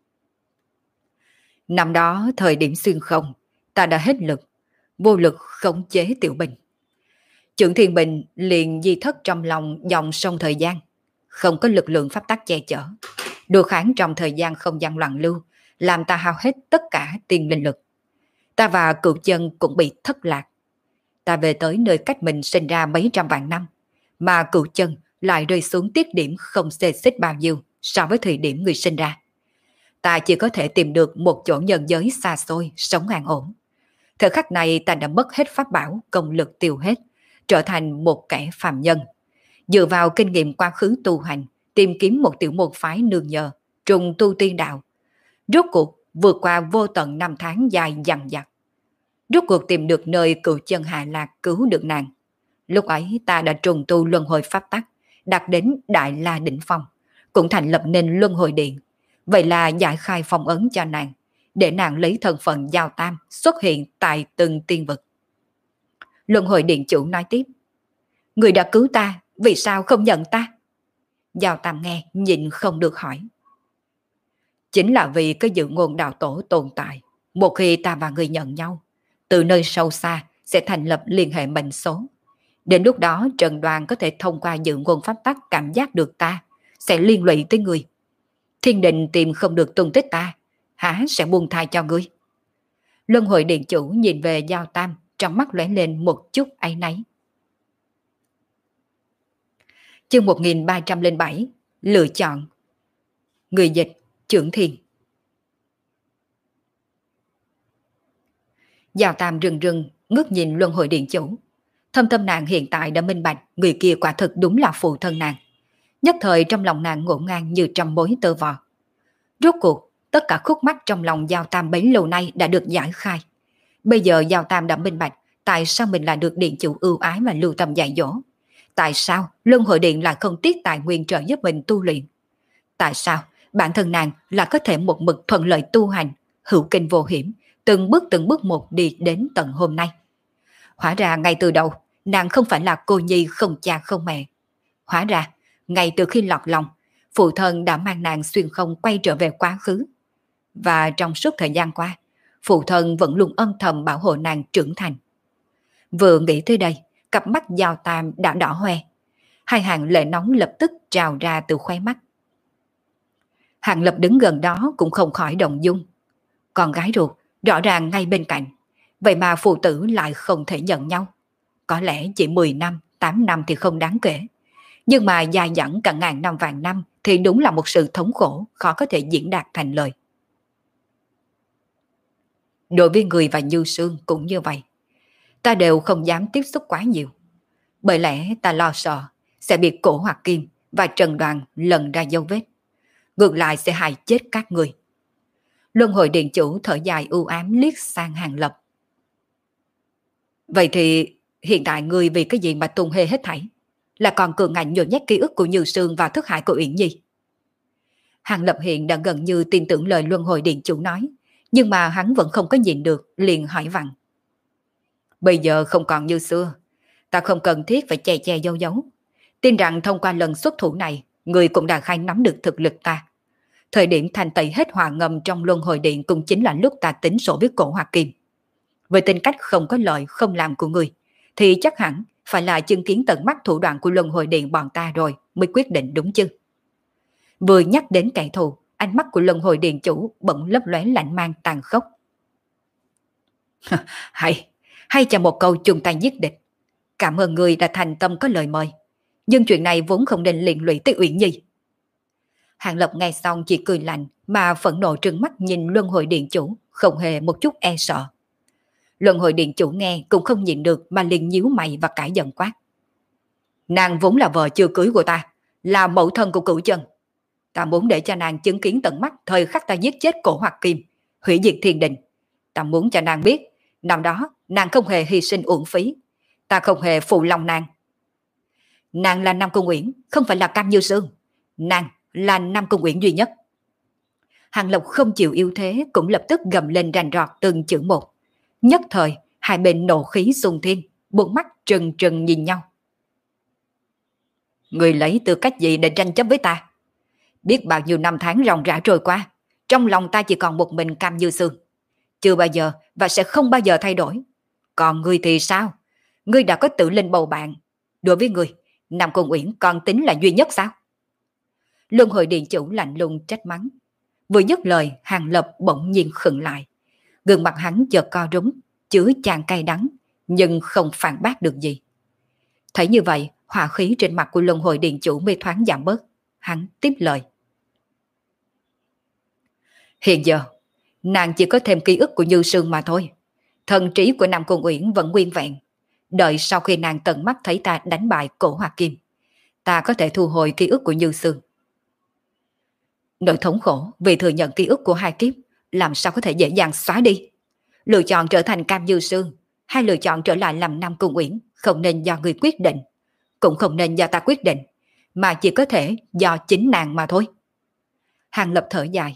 Năm đó thời điểm xuyên không, ta đã hết lực, vô lực khống chế Tiểu Bình. Trưởng Thiên Bình liền di thất trong lòng dòng sông thời gian, không có lực lượng pháp tắc che chở, đồ kháng trong thời gian không gian loạn lưu, làm ta hao hết tất cả tiên linh lực. Ta và Cửu Chân cũng bị thất lạc. Ta về tới nơi cách mình sinh ra mấy trăm vạn năm, mà Cửu Chân lại rơi xuống tiết điểm không xê xích bao nhiêu so với thời điểm người sinh ra. Ta chỉ có thể tìm được một chỗ nhân giới xa xôi, sống an ổn. Thời khắc này ta đã mất hết pháp bảo, công lực tiêu hết, trở thành một kẻ phàm nhân. Dựa vào kinh nghiệm quá khứ tu hành, tìm kiếm một tiểu môn phái nương nhờ, trùng tu tiên đạo. Rốt cuộc vượt qua vô tận năm tháng dài dằng dặc. Rốt cuộc tìm được nơi Cửu Chân hạ lạc cứu được nàng. Lúc ấy ta đã trùng tu luân hồi pháp tắc, đạt đến Đại La đỉnh phong, cũng thành lập nên luân hồi điện. Vậy là giải khai phong ấn cho nàng, để nàng lấy thân phận Giao Tam xuất hiện tại từng tiên vực. Luân hồi điện chủ nói tiếp, người đã cứu ta, vì sao không nhận ta? Giao Tam nghe nhịn không được hỏi. Chính là vì cái Dự Ngôn đạo tổ tồn tại, một khi ta và người nhận nhau, từ nơi sâu xa sẽ thành lập liên hệ mệnh số. Đến lúc đó Trần Đoàn có thể thông qua Dự Ngôn pháp tắc cảm giác được ta, sẽ liên lụy tới người. Thiên Đình tìm không được tung tích ta, há sẽ buông tha cho ngươi. Luân hồi điện chủ nhìn về Giao Tam, trong mắt lóe lên một chút áy náy. Chương một nghìn ba trăm lẻ bảy, lựa chọn. Người dịch Trưởng Thiên. Giao Tam rừng rừng ngước nhìn Luân hồi điện chủ. Thâm tâm nàng hiện tại đã minh bạch, người kia quả thực đúng là phụ thân nàng. Nhất thời trong lòng nàng ngổn ngang như trăm mối tơ vò. Rốt cuộc, tất cả khúc mắc trong lòng Giao Tam bấy lâu nay đã được giải khai. Bây giờ Giao Tam đã minh bạch tại sao mình lại được điện chủ ưu ái mà lưu tâm dạy dỗ. Tại sao Luân hồi điện lại không tiếc tài nguyên trợ giúp mình tu luyện. Tại sao bản thân nàng là có thể một mực thuận lợi tu hành, hữu kinh vô hiểm, từng bước từng bước một đi đến tận hôm nay. Hóa ra ngay từ đầu, nàng không phải là cô nhi không cha không mẹ. Hóa ra, ngay từ khi lọt lòng, phụ thân đã mang nàng xuyên không quay trở về quá khứ. Và trong suốt thời gian qua, phụ thân vẫn luôn âm thầm bảo hộ nàng trưởng thành. Vừa nghĩ tới đây, cặp mắt Giao Tam đã đỏ hoe. Hai hàng lệ nóng lập tức trào ra từ khóe mắt. Hàng Lập đứng gần đó cũng không khỏi động dung. Con gái ruột rõ ràng ngay bên cạnh, vậy mà phụ tử lại không thể nhận nhau. Có lẽ chỉ mười năm, tám năm thì không đáng kể. Nhưng mà dài dẳng cả ngàn năm vạn năm thì đúng là một sự thống khổ khó có thể diễn đạt thành lời. Đối với người và Như Sương cũng như vậy. Ta đều không dám tiếp xúc quá nhiều. Bởi lẽ ta lo sợ sẽ bị Cổ Hoạt Kim và Trần Đoàn lần ra dấu vết. Ngược lại sẽ hại chết các người. Luân hồi điện chủ thở dài u ám liếc sang Hàng Lập. Vậy thì hiện tại ngươi vì cái gì mà tung hê hết thảy? Là còn cường ngạnh nhồi nhét ký ức của Như Sương vào thức hải của Uyển Nhi. Hàng Lập hiện đã gần như tin tưởng lời luân hồi điện chủ nói, nhưng mà hắn vẫn không có nhìn được, liền hỏi vặn. Bây giờ không còn như xưa, ta không cần thiết phải che che giấu giấu. Tin rằng thông qua lần xuất thủ này, người cũng đã khai nắm được thực lực ta. Thời điểm thành tẩy hết hòa ngầm trong luân hồi điện cũng chính là lúc ta tính sổ với Cổ Hoạt Kim. Với tính cách không có lợi không làm của người, thì chắc hẳn phải là chứng kiến tận mắt thủ đoạn của luân hồi điện bọn ta rồi mới quyết định đúng chứ. Vừa nhắc đến kẻ thù, ánh mắt của luân hồi điện chủ bỗng lấp lóe lạnh mang tàn khốc. Hay, hay cho một câu chung tay giết địch. Cảm ơn người đã thành tâm có lời mời. Nhưng chuyện này vốn không nên liên lụy tới Uyển Nhi. Hàng Lập nghe xong chỉ cười lạnh mà phẫn nộ trừng mắt nhìn luân hồi điện chủ, không hề một chút e sợ. Luân hồi điện chủ nghe cũng không nhịn được mà liền nhíu mày và cãi giận quát. Nàng vốn là vợ chưa cưới của ta, là mẫu thân của Cửu Chân. Ta muốn để cho nàng chứng kiến tận mắt thời khắc ta giết chết Cổ Hoặc Kim, hủy diệt thiên đình. Ta muốn cho nàng biết, năm đó nàng không hề hy sinh uổng phí. Ta không hề phụ lòng nàng. Nàng là Nam Cung Uyển, không phải là Cam Như Sương. Nàng là Nam Cung Uyển duy nhất. Hàng Lập không chịu yếu thế cũng lập tức gầm lên rành rọt từng chữ một. Nhất thời, hai bên nộ khí xung thiên, bốn mắt trừng trừng nhìn nhau. Người lấy tư cách gì để tranh chấp với ta? Biết bao nhiêu năm tháng ròng rã trôi qua, trong lòng ta chỉ còn một mình Cam Như Sương. Chưa bao giờ và sẽ không bao giờ thay đổi. Còn ngươi thì sao? Ngươi đã có tự linh bầu bạn. Đối với ngươi, Nam Cung Uyển còn tính là duy nhất sao? Luân hồi điện chủ lạnh lùng trách mắng. Vừa dứt lời, Hàng Lập bỗng nhiên khựng lại. Gương mặt hắn chợt co rúm, chứa chan cay đắng, nhưng không phản bác được gì. Thấy như vậy, hỏa khí trên mặt của Luân hồi điện chủ mới thoáng giảm bớt. Hắn tiếp lời. Hiện giờ, nàng chỉ có thêm ký ức của Như Sương mà thôi. Thần trí của Nam Cung Uyển vẫn nguyên vẹn. Đợi sau khi nàng tận mắt thấy ta đánh bại Cổ Hoặc Kim, ta có thể thu hồi ký ức của Như Sương. Nỗi thống khổ vì thừa nhận ký ức của hai kiếp làm sao có thể dễ dàng xóa đi. Lựa chọn trở thành Cam Như Sương hay lựa chọn trở lại làm Nam Cung Uyển không nên do người quyết định, cũng không nên do ta quyết định, mà chỉ có thể do chính nàng mà thôi. Hàng Lập thở dài.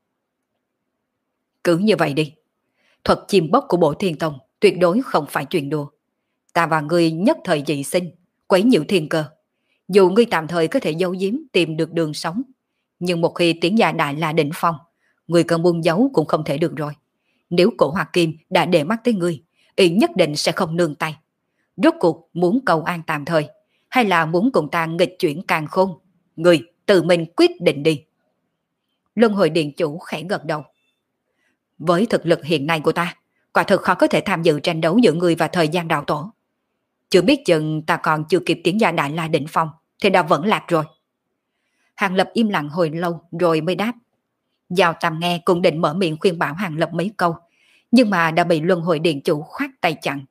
Cứ như vậy đi. Thuật chim bốc của Bộ Thiên Tông tuyệt đối không phải chuyện đùa. Ta và ngươi nhất thời dị sinh, quấy nhiễu thiên cơ. Dù ngươi tạm thời có thể giấu giếm tìm được đường sống, nhưng một khi tiến gia đại la đỉnh phong, ngươi cần buông giấu cũng không thể được rồi. Nếu Cổ Hoặc Kim đã để mắt tới ngươi, y nhất định sẽ không nương tay. Rốt cuộc muốn cầu an tạm thời, hay là muốn cùng ta nghịch chuyển càn khôn? Ngươi tự mình quyết định đi. Luân hồi điện chủ khẽ gật đầu. Với thực lực hiện nay của ta, quả thực khó có thể tham dự tranh đấu giữa ngươi và thời gian đạo tổ. Chưa biết chừng ta còn chưa kịp tiến gia đại la đỉnh phong thì đã vẫn lạc rồi. Hàng Lập im lặng hồi lâu rồi mới đáp. Giao Tam nghe cũng định mở miệng khuyên bảo Hàng Lập mấy câu, nhưng mà đã bị Luân hồi điện chủ khoát tay chặn.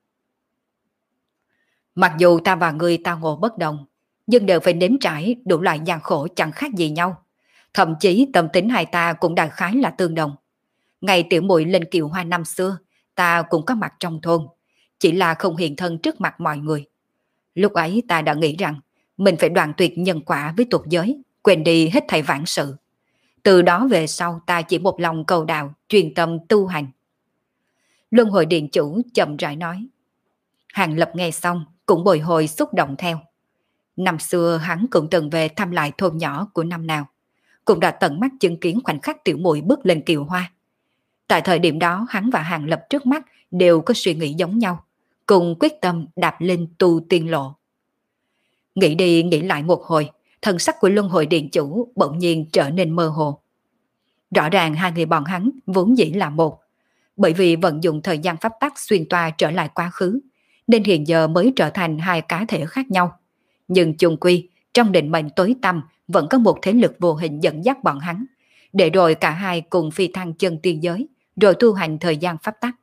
Mặc dù ta và ngươi tao ngộ bất đồng, nhưng đều phải nếm trải đủ loại gian khổ chẳng khác gì nhau. Thậm chí tâm tính hai ta cũng đại khái là tương đồng. Ngày tiểu muội lên Kiều Hoa năm xưa, ta cũng có mặt trong thôn, chỉ là không hiện thân trước mặt mọi người. Lúc ấy ta đã nghĩ rằng mình phải đoạn tuyệt nhân quả với tục giới, quên đi hết thảy vãng sự. Từ đó về sau ta chỉ một lòng cầu đạo, chuyên tâm tu hành. Luân hồi điện chủ chậm rãi nói. Hàng Lập nghe xong cũng bồi hồi xúc động theo. Năm xưa hắn cũng từng về thăm lại thôn nhỏ của năm nào, cũng đã tận mắt chứng kiến khoảnh khắc tiểu muội bước lên Kiều Hoa. Tại thời điểm đó hắn và Hàng Lập trước mắt đều có suy nghĩ giống nhau, cùng quyết tâm đạp lên tu tiên lộ. Nghĩ đi nghĩ lại một hồi, thần sắc của Luân hồi điện chủ bỗng nhiên trở nên mơ hồ. Rõ ràng hai người bọn hắn vốn dĩ là một, bởi vì vận dụng thời gian pháp tắc xuyên toa trở lại quá khứ, nên hiện giờ mới trở thành hai cá thể khác nhau. Nhưng chung quy, trong định mệnh tối tăm vẫn có một thế lực vô hình dẫn dắt bọn hắn, để rồi cả hai cùng phi thăng chân tiên giới, rồi tu hành thời gian pháp tắc.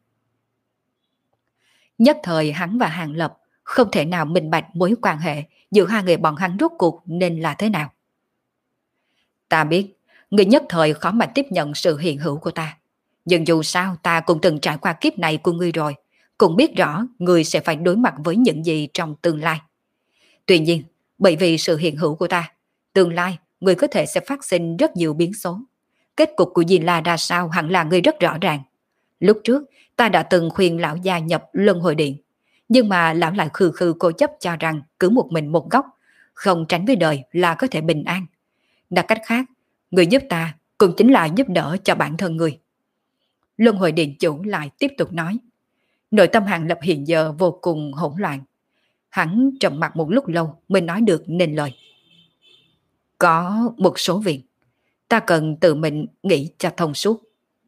Nhất thời hắn và Hàng Lập không thể nào minh bạch mối quan hệ giữa hai người bọn hắn rốt cuộc nên là thế nào. Ta biết, người nhất thời khó mà tiếp nhận sự hiện hữu của ta. Nhưng dù sao ta cũng từng trải qua kiếp này của ngươi rồi, cũng biết rõ ngươi sẽ phải đối mặt với những gì trong tương lai. Tuy nhiên, bởi vì sự hiện hữu của ta, tương lai ngươi có thể sẽ phát sinh rất nhiều biến số. Kết cục của Di La ra sao hẳn là ngươi rất rõ ràng. Lúc trước, ta đã từng khuyên lão gia nhập Luân Hồi Điện, nhưng mà lão lại khư khư cố chấp cho rằng cứ một mình một góc, không tránh với đời là có thể bình an. Đặt cách khác, người giúp ta cũng chính là giúp đỡ cho bản thân người. Luân Hồi Điện chủ lại tiếp tục nói. Nội tâm Hàng Lập hiện giờ vô cùng hỗn loạn. Hắn trầm mặc một lúc lâu mới nói được nên lời. Có một số việc ta cần tự mình nghĩ cho thông suốt.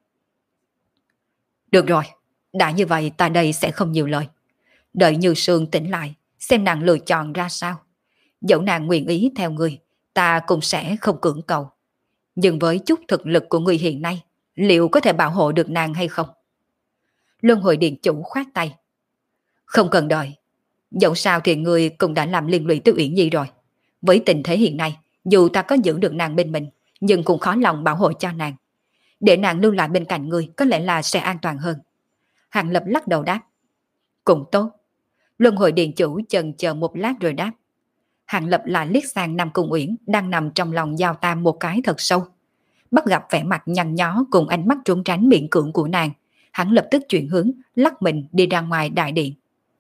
Được rồi, đã như vậy ta đây sẽ không nhiều lời. Đợi Như Sương tỉnh lại, xem nàng lựa chọn ra sao. Dẫu nàng nguyện ý theo người, ta cũng sẽ không cưỡng cầu. Nhưng với chút thực lực của người hiện nay, liệu có thể bảo hộ được nàng hay không? Luân hồi điện chủ khoát tay. Không cần đợi. Dẫu sao thì người cũng đã làm liên lụy tới Uyển Nhi rồi. Với tình thế hiện nay, dù ta có giữ được nàng bên mình, nhưng cũng khó lòng bảo hộ cho nàng. Để nàng lưu lại bên cạnh người có lẽ là sẽ an toàn hơn. Hàng Lập lắc đầu đáp. Cũng tốt. Luân hồi điện chủ chần chờ một lát rồi đáp. Hàng Lập lại liếc sang Nam Cung Uyển đang nằm trong lòng Giao Tam một cái thật sâu. Bắt gặp vẻ mặt nhăn nhó cùng ánh mắt trốn tránh miễn cưỡng của nàng, hắn lập tức chuyển hướng, lắc mình đi ra ngoài đại điện.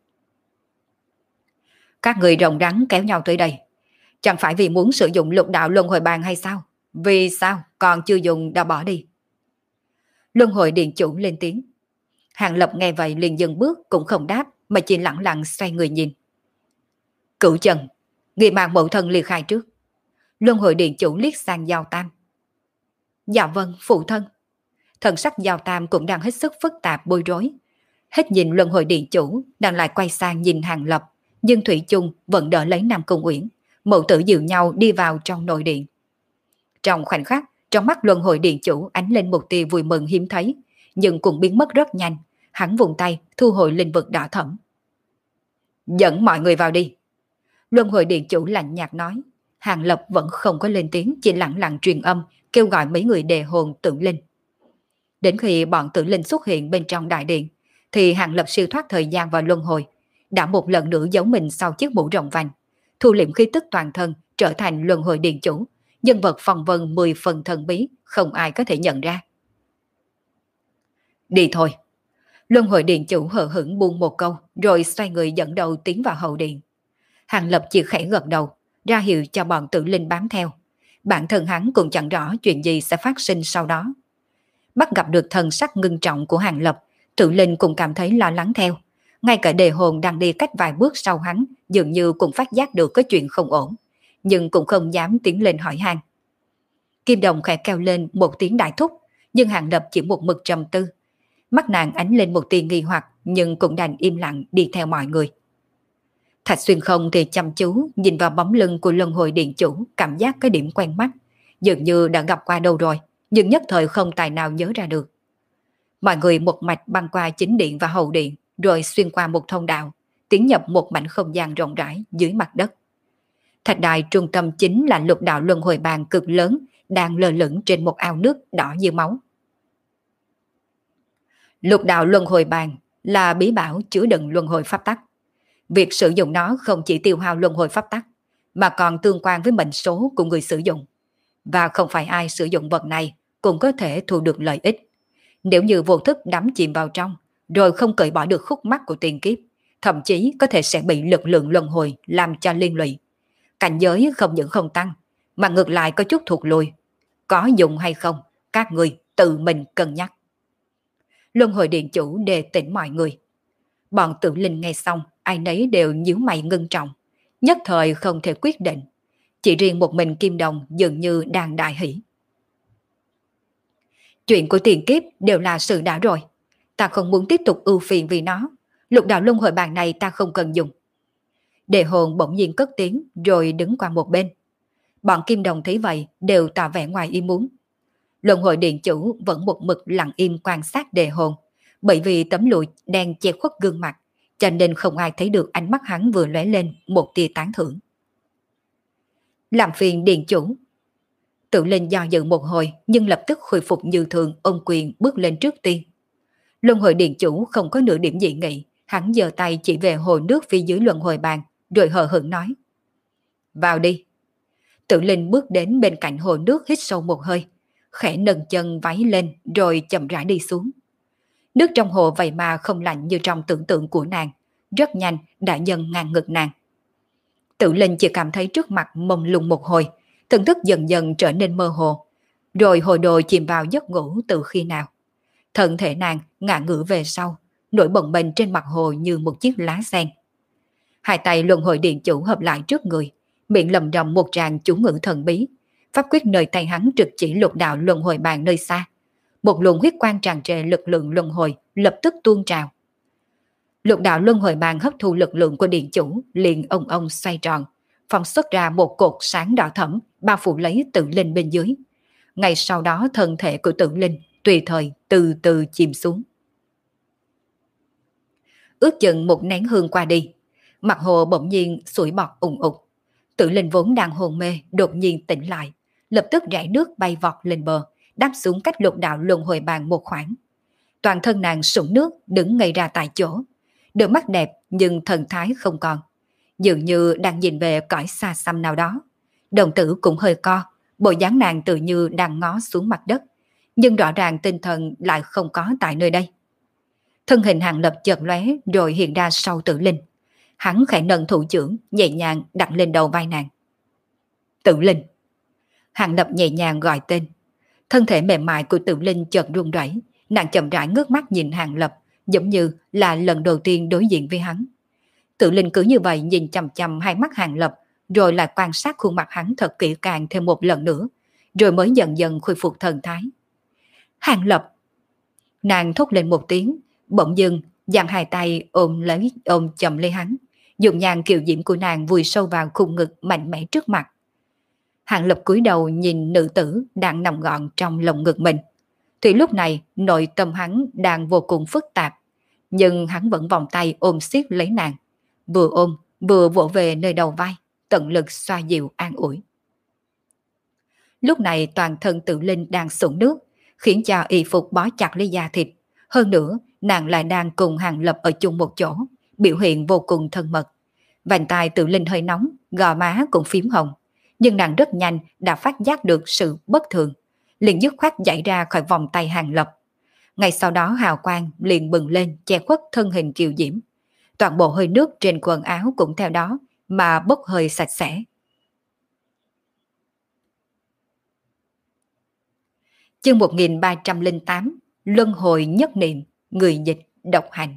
Các người rồng rắn kéo nhau tới đây, chẳng phải vì muốn sử dụng lục đạo luân hồi bàn hay sao? Vì sao còn chưa dùng đã bỏ đi? Luân hồi điện chủ lên tiếng. Hàng Lập nghe vậy liền dừng bước cũng không đáp, mà chỉ lặng lặng xoay người nhìn. Cửu Trần, người mang mẫu thân ly khai trước. Luân hồi điện chủ liếc sang Giao Tam. Dạ vâng, phụ thân. Thần sắc Giao Tam cũng đang hết sức phức tạp bối rối. Hết nhìn luân hồi điện chủ, đang lại quay sang nhìn Hàng Lập, nhưng thủy chung vẫn đỡ lấy Nam Cung Uyển, mẫu tử dìu nhau đi vào trong nội điện. Trong khoảnh khắc, trong mắt luân hồi điện chủ ánh lên một tia vui mừng hiếm thấy, nhưng cũng biến mất rất nhanh. Hắn vùng tay thu hồi linh vực đỏ thẫm. Dẫn mọi người vào đi. Luân hồi điện chủ lạnh nhạt nói. Hàng Lập vẫn không có lên tiếng, chỉ lặng lặng truyền âm kêu gọi mấy người đề hồn Tử Linh. Đến khi bọn Tử Linh xuất hiện bên trong đại điện, thì Hàng Lập siêu thoát thời gian và luân hồi, đã một lần nữa giấu mình sau chiếc mũ rộng vành, thu liệm khí tức toàn thân, trở thành luân hồi điện chủ, nhân vật phong vân mười phần thần bí, không ai có thể nhận ra. Đi thôi. Luân hồi điện chủ hờ hững buông một câu, rồi xoay người dẫn đầu tiến vào hậu điện. Hàng Lập chỉ khẽ gật đầu, ra hiệu cho bọn Tử Linh bám theo. Bản thân hắn cũng chẳng rõ chuyện gì sẽ phát sinh sau đó. Bắt gặp được thần sắc ngưng trọng của Hàng Lập, Tử Linh cũng cảm thấy lo lắng theo. Ngay cả đề hồn đang đi cách vài bước sau hắn, dường như cũng phát giác được có chuyện không ổn, nhưng cũng không dám tiến lên hỏi han. Kim Đồng khẽ kêu lên một tiếng đại thúc, nhưng Hàng Lập chỉ một mực trầm tư. Mắt nàng ánh lên một tia nghi hoặc, nhưng cũng đành im lặng đi theo mọi người. Thạch Xuyên Không thì chăm chú nhìn vào bóng lưng của luân hồi điện chủ, cảm giác cái điểm quen mắt, dường như đã gặp qua đâu rồi, nhưng nhất thời không tài nào nhớ ra được. Mọi người một mạch băng qua chính điện và hậu điện, rồi xuyên qua một thông đạo, tiến nhập một mảnh không gian rộng rãi dưới mặt đất. Thạch đài trung tâm chính là lục đạo luân hồi bàn cực lớn, đang lơ lửng trên một ao nước đỏ như máu. Lục đạo luân hồi bàn là bí bảo chứa đựng luân hồi pháp tắc. Việc sử dụng nó không chỉ tiêu hao luân hồi pháp tắc, mà còn tương quan với mệnh số của người sử dụng. Và không phải ai sử dụng vật này cũng có thể thu được lợi ích. Nếu như vô thức đắm chìm vào trong, rồi không cởi bỏ được khúc mắc của tiền kiếp, thậm chí có thể sẽ bị lực lượng luân hồi làm cho liên lụy. Cảnh giới không những không tăng, mà ngược lại có chút thụt lùi. Có dùng hay không, các người tự mình cân nhắc. Luân hồi điện chủ đề tỉnh mọi người. Bọn Tử Linh nghe xong, ai nấy đều nhíu mày ngưng trọng, nhất thời không thể quyết định. Chỉ riêng một mình Kim Đồng dường như đang đại hỷ. Chuyện của tiền kiếp đều là sự đã rồi. Ta không muốn tiếp tục ưu phiền vì nó. Lục đạo luân hồi bàn này ta không cần dùng. Đề hồn bỗng nhiên cất tiếng rồi đứng qua một bên. Bọn Kim Đồng thấy vậy đều tỏ vẻ ngoài ý muốn. Luân hồi điện chủ vẫn một mực lặng im quan sát đề hồn, bởi vì tấm lụa đen che khuất gương mặt, cho nên không ai thấy được ánh mắt hắn vừa lóe lên một tia tán thưởng. Làm phiền điện chủ. Tự Linh do dự một hồi, nhưng lập tức khôi phục như thường, ôm quyền bước lên trước tiên. Luân hồi điện chủ không có nửa điểm dị nghị, hắn giơ tay chỉ về hồ nước phía dưới luân hồi bàn, rồi hờ hững nói. Vào đi. Tự Linh bước đến bên cạnh hồ nước, hít sâu một hơi, khẽ nâng chân váy lên rồi chậm rãi đi xuống. Nước trong hồ vậy mà không lạnh như trong tưởng tượng của nàng, rất nhanh đã dần ngang ngực nàng. Tự Linh chỉ cảm thấy trước mặt mông lung một hồi, thần thức dần dần trở nên mơ hồ, rồi hồi đồ chìm vào giấc ngủ từ khi nào. Thân thể nàng ngả ngửa về sau, nổi bồng bềnh trên mặt hồ như một chiếc lá sen. Hai tay luân hồi điện chủ hợp lại trước người, miệng lầm rầm một tràng chú ngữ thần bí. Pháp quyết nơi tay hắn trực chỉ lục đạo luân hồi bàn nơi xa. Một luồng huyết quang tràn trề lực lượng luân hồi lập tức tuôn trào. Lục đạo luân hồi bàn hấp thu lực lượng của điện chủ, liền ông ông xoay tròn, phóng xuất ra một cột sáng đỏ thẫm bao phủ lấy Tự Linh bên dưới. Ngay sau đó thân thể của Tự Linh tùy thời từ từ chìm xuống. Ước chừng một nén hương qua đi, mặt hồ bỗng nhiên sủi bọt ùng ục. Tử Linh vốn đang hôn mê đột nhiên tỉnh lại, lập tức rẽ nước bay vọt lên bờ, đáp xuống cách lục đạo luân hồi bàn một khoảng. Toàn thân nàng sũng nước đứng ngây ra tại chỗ, đôi mắt đẹp nhưng thần thái không còn, dường như đang nhìn về cõi xa xăm nào đó. Đồng tử cũng hơi co, bộ dáng nàng tự như đang ngó xuống mặt đất, nhưng rõ ràng tinh thần lại không có tại nơi đây. Thân hình Hàng Lập chợt lóe rồi hiện ra sau Tử Linh. Hắn khẽ nâng thủ trưởng nhẹ nhàng đặt lên đầu vai nàng. Tử Linh. Hàng Lập nhẹ nhàng gọi tên. Thân thể mềm mại của Tử Linh chợt run rẩy, nàng chậm rãi ngước mắt nhìn Hàng Lập, giống như là lần đầu tiên đối diện với hắn. Tử Linh cứ như vậy nhìn chằm chằm hai mắt Hàng Lập, rồi lại quan sát khuôn mặt hắn thật kỹ càng thêm một lần nữa, rồi mới dần dần khôi phục thần thái. Hàng Lập. Nàng thốt lên một tiếng, bỗng dưng giang hai tay ôm lấy ôm chầm lấy hắn, dùng nhàn kiều diễm của nàng vùi sâu vào khung ngực mạnh mẽ trước mặt. Hàng Lập cúi đầu nhìn nữ tử đang nằm gọn trong lồng ngực mình. Thì lúc này nội tâm hắn đang vô cùng phức tạp, nhưng hắn vẫn vòng tay ôm siết lấy nàng, vừa ôm vừa vỗ về nơi đầu vai, tận lực xoa dịu an ủi. Lúc này toàn thân Tử Linh đang sũng nước, khiến cho y phục bó chặt lấy da thịt. Hơn nữa, nàng lại đang cùng Hàng Lập ở chung một chỗ, biểu hiện vô cùng thân mật. Vành tai Tử Linh hơi nóng, gò má cũng phím hồng, nhưng nàng rất nhanh đã phát giác được sự bất thường, liền dứt khoát chạy ra khỏi vòng tay Hàng Lập. Ngay sau đó hào quang liền bừng lên che khuất thân hình kiều diễm. Toàn bộ hơi nước trên quần áo cũng theo đó mà bốc hơi sạch sẽ. Chương một nghìn ba trăm lẻ tám, Luân hồi nhất niệm, người dịch độc hành.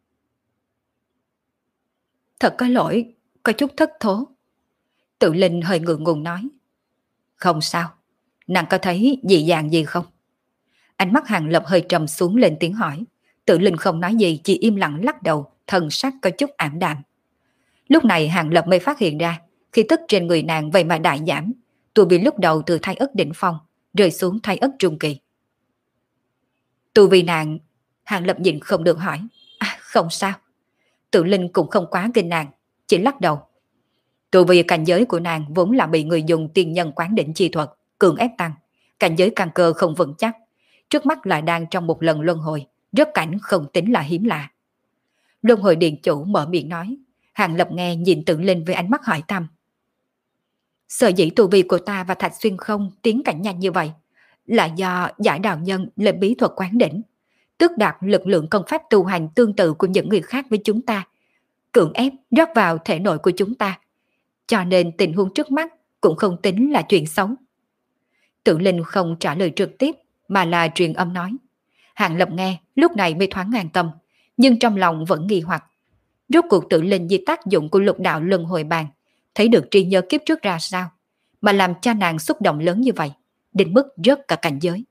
Thật có lỗi, có chút thất thố. Tự Linh hơi ngượng ngùng nói. Không sao, nàng có thấy dị dạng gì không? Ánh mắt Hàng Lập hơi trầm xuống lên tiếng hỏi. Tự Linh không nói gì, chỉ im lặng lắc đầu, thần sắc có chút ảm đạm. Lúc này Hàng Lập mới phát hiện ra, khi tức trên người nàng vậy mà đại giảm, tu vi lúc đầu từ thái ất đỉnh phong rơi xuống thái ất trung kỳ. Tu vi nàng, Hàng Lập nhìn không được hỏi. À, không sao. Tự Linh cũng không quá kinh nàng, chỉ lắc đầu. Tu vi cảnh giới của nàng vốn là bị người dùng tiên nhân quán đỉnh chi thuật cường ép tăng, cảnh giới căn cơ không vững chắc, trước mắt lại đang trong một lần luân hồi, rất cảnh không tính là hiếm lạ. Luân hồi điện chủ mở miệng nói. Hàng Lập nghe nhìn Tự Linh với ánh mắt hỏi thăm. Sở dĩ tu vi của ta và Thạch Xuyên không tiến cảnh nhanh như vậy là do giải đạo nhân lên bí thuật quán đỉnh, tước đoạt lực lượng công pháp tu hành tương tự của những người khác với chúng ta, cưỡng ép rót vào thể nội của chúng ta, cho nên tình huống trước mắt cũng không tính là chuyện xấu. Tự Linh không trả lời trực tiếp mà là truyền âm nói. Hàng Lập nghe lúc này mới thoáng an tâm, nhưng trong lòng vẫn nghi hoặc. Rốt cuộc Tự Linh vì tác dụng của lục đạo luân hồi bàn, thấy được trí nhớ kiếp trước ra sao, mà làm cho nàng xúc động lớn như vậy, đến mức rớt cả cảnh giới.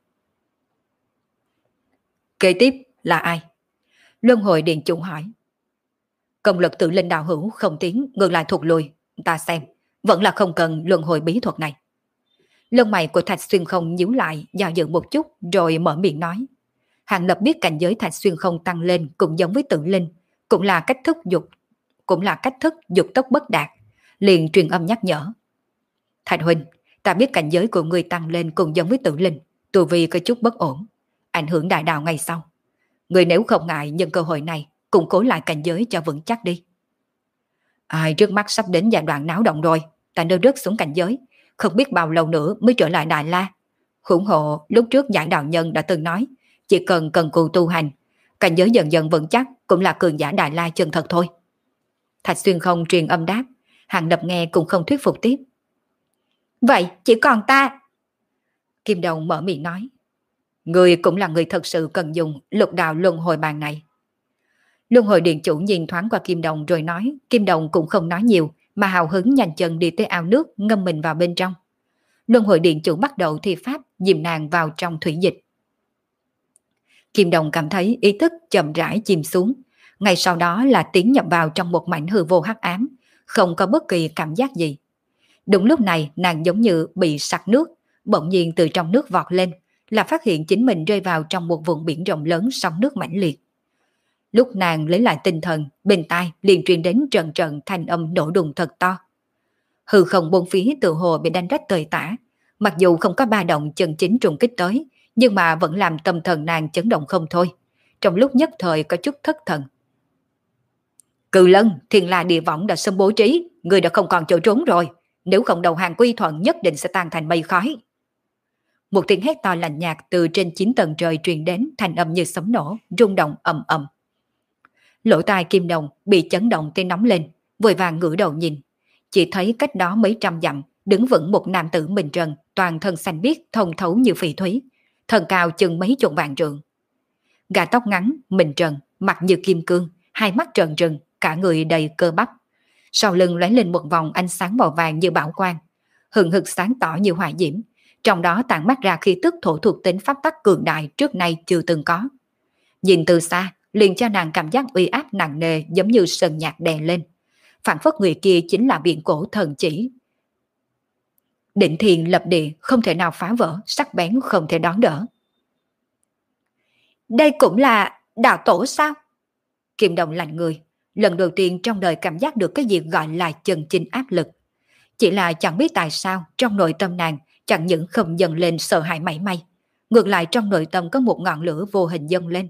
Kế tiếp là ai? Luân hồi điện chủ hỏi. Công lực Tự Linh đạo hữu không tiến, ngược lại thụt lùi, ta xem vẫn là không cần luân hồi bí thuật này. Lông mày của Thạch Xuyên không nhíu lại, do dự một chút rồi mở miệng nói. Hàng Lập biết cảnh giới Thạch Xuyên không tăng lên cũng giống với Tự Linh, cũng là cách thức dục, cũng là cách thức dục tốc bất đạt, liền truyền âm nhắc nhở. Thạch huynh, ta biết cảnh giới của người tăng lên cũng giống với Tự Linh, tu vi có chút bất ổn, ảnh hưởng đại đạo ngày sau. Người nếu không ngại nhân cơ hội này, củng cố lại cảnh giới cho vững chắc đi. Ai trước mắt sắp đến giai đoạn náo động rồi, ta nơi rớt xuống cảnh giới, không biết bao lâu nữa mới trở lại Đại La. Hủng hộ lúc trước giải đạo nhân đã từng nói, chỉ cần cần cù tu hành, cảnh giới dần dần vững chắc cũng là cường giả Đại La chân thật thôi. Thạch Xuyên không truyền âm đáp, Hàng Lập nghe cũng không thuyết phục tiếp. Vậy chỉ còn ta. Kim Đồng mở miệng nói. Người cũng là người thật sự cần dùng lục đạo luân hồi bàn này. Luân hồi điện chủ nhìn thoáng qua Kim Đồng rồi nói. Kim Đồng cũng không nói nhiều, mà hào hứng nhanh chân đi tới ao nước ngâm mình vào bên trong. Luân hồi điện chủ bắt đầu thi pháp dìm nàng vào trong thủy dịch. Kim Đồng cảm thấy ý thức chậm rãi chìm xuống, ngay sau đó là tiến nhập vào trong một mảnh hư vô hắc ám, không có bất kỳ cảm giác gì. Đúng lúc này nàng giống như bị sặc nước, bỗng nhiên từ trong nước vọt lên, là phát hiện chính mình rơi vào trong một vùng biển rộng lớn sóng nước mãnh liệt. Lúc nàng lấy lại tinh thần, bên tai liền truyền đến trận trận thanh âm nổ đùng thật to. Hư không bốn phía tự hồ bị đánh rách tơi tả, mặc dù không có ba động chân chính trùng kích tới, nhưng mà vẫn làm tâm thần nàng chấn động không thôi. Trong lúc nhất thời có chút thất thần. Cự Lân, Thiên La Địa Võng đã sớm bố trí, người đã không còn chỗ trốn rồi. Nếu không đầu hàng quy thuận nhất định sẽ tan thành mây khói. Một tiếng hét to lạnh nhạt từ trên chín tầng trời truyền đến, thanh âm như sấm nổ, rung động ầm ầm. Lỗ tai Kim Đồng bị chấn động tới nóng lên, vội vàng ngửa đầu nhìn. Chỉ thấy cách đó mấy trăm dặm, đứng vững một nam tử mình trần, toàn thân xanh biếc, thông thấu như phỉ thúy, thân cao chừng mấy chục vạn trượng. Gà tóc ngắn, mình trần, mặt như kim cương, hai mắt trợn trừng, cả người đầy cơ bắp. Sau lưng lóe lên một vòng ánh sáng màu vàng như bảo quang, hừng hực sáng tỏ như hỏa diễm, trong đó tản mát ra khí tức thổ thuộc tính pháp tắc cường đại trước nay chưa từng có. Nhìn từ xa, liền cho nàng cảm giác uy áp nặng nề giống như sơn nhạc đè lên. Phản phất người kia chính là biển cổ thần chỉ. Định thiên lập địa, không thể nào phá vỡ, sắc bén không thể đón đỡ. Đây cũng là đạo tổ sao? Kim Đồng lạnh người, lần đầu tiên trong đời cảm giác được cái gì gọi là chân chính áp lực. Chỉ là chẳng biết tại sao trong nội tâm nàng chẳng những không dần lên sợ hãi mảy may, ngược lại trong nội tâm có một ngọn lửa vô hình dâng lên.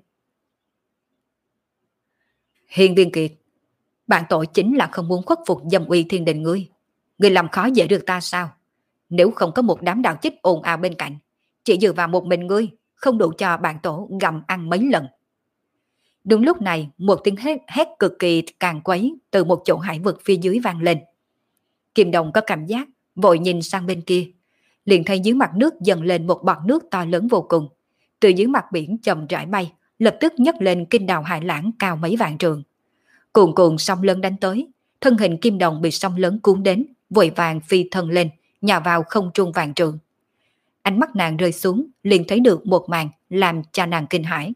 Hiên Viên Kiệt, bạn tội chính là không muốn khuất phục dâm uy thiên đình ngươi. Ngươi làm khó dễ được ta sao? Nếu không có một đám đạo chích ồn ào bên cạnh, chỉ dựa vào một mình ngươi, không đủ cho bạn tổ gặm ăn mấy lần. Đúng lúc này, một tiếng hét, hét cực kỳ càng quấy từ một chỗ hải vực phía dưới vang lên. Kim Đồng có cảm giác, vội nhìn sang bên kia, liền thấy dưới mặt nước dần lên một bọt nước to lớn vô cùng. Từ dưới mặt biển chậm rãi bay, lập tức nhấc lên kinh đào hải lãng cao mấy vạn trượng. Cuồn cuộn sóng lớn đánh tới, thân hình Kim Đồng bị sóng lớn cuốn đến, vội vàng phi thân lên, nhào vào không trung vạn trượng. Ánh mắt nàng rơi xuống, liền thấy được một màn làm cho nàng kinh hãi.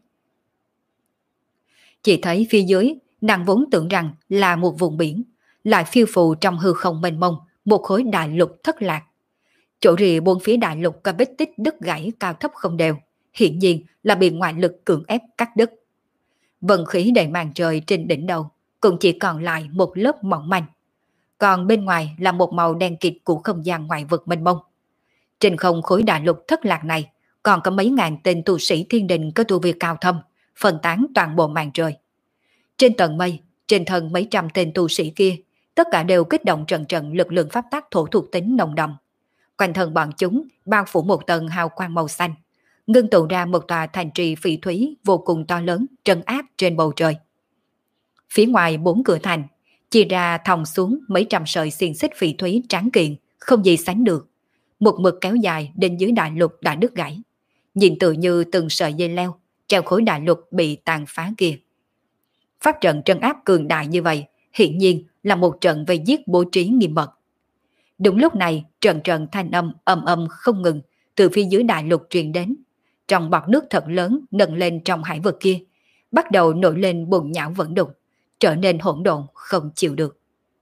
Chỉ thấy phía dưới, nàng vốn tưởng rằng là một vùng biển, lại phiêu phù trong hư không mênh mông, một khối đại lục thất lạc. Chỗ rìa bốn phía đại lục có vết tích đứt gãy cao thấp không đều, hiển nhiên là bị ngoại lực cưỡng ép cắt đứt. Vận khí đầy màn trời trên đỉnh đầu, cũng chỉ còn lại một lớp mỏng manh. Còn bên ngoài là một màu đen kịt của không gian ngoại vực mênh mông. Trên không khối đại lục thất lạc này, còn có mấy ngàn tên tu sĩ thiên đình có tu vi cao thâm, phân tán toàn bộ màn trời. Trên tầng mây, trên thân mấy trăm tên tu sĩ kia, tất cả đều kích động trận trận lực lượng pháp tắc thổ thuộc tính nồng đậm. Quanh thân bọn chúng bao phủ một tầng hào quang màu xanh, ngưng tụ ra một tòa thành trì phỉ thúy vô cùng to lớn trấn áp trên bầu trời. Phía ngoài bốn cửa thành, chia ra thòng xuống mấy trăm sợi xiềng xích phỉ thúy tráng kiện, không gì sánh được. Một mực kéo dài đến dưới đại lục đã đứt gãy. Nhìn tự như từng sợi dây leo, treo khối đại lục bị tàn phá kia. Pháp trận trấn áp cường đại như vậy, hiển nhiên là một trận vây giết bố trí nghiêm mật. Đúng lúc này, trận trận thanh âm ầm ầm không ngừng từ phía dưới đại lục truyền đến. Trong bọt nước thật lớn nâng lên trong hải vực kia, bắt đầu nổi lên bùn nhão vẫn đục, trở nên hỗn độn không chịu được.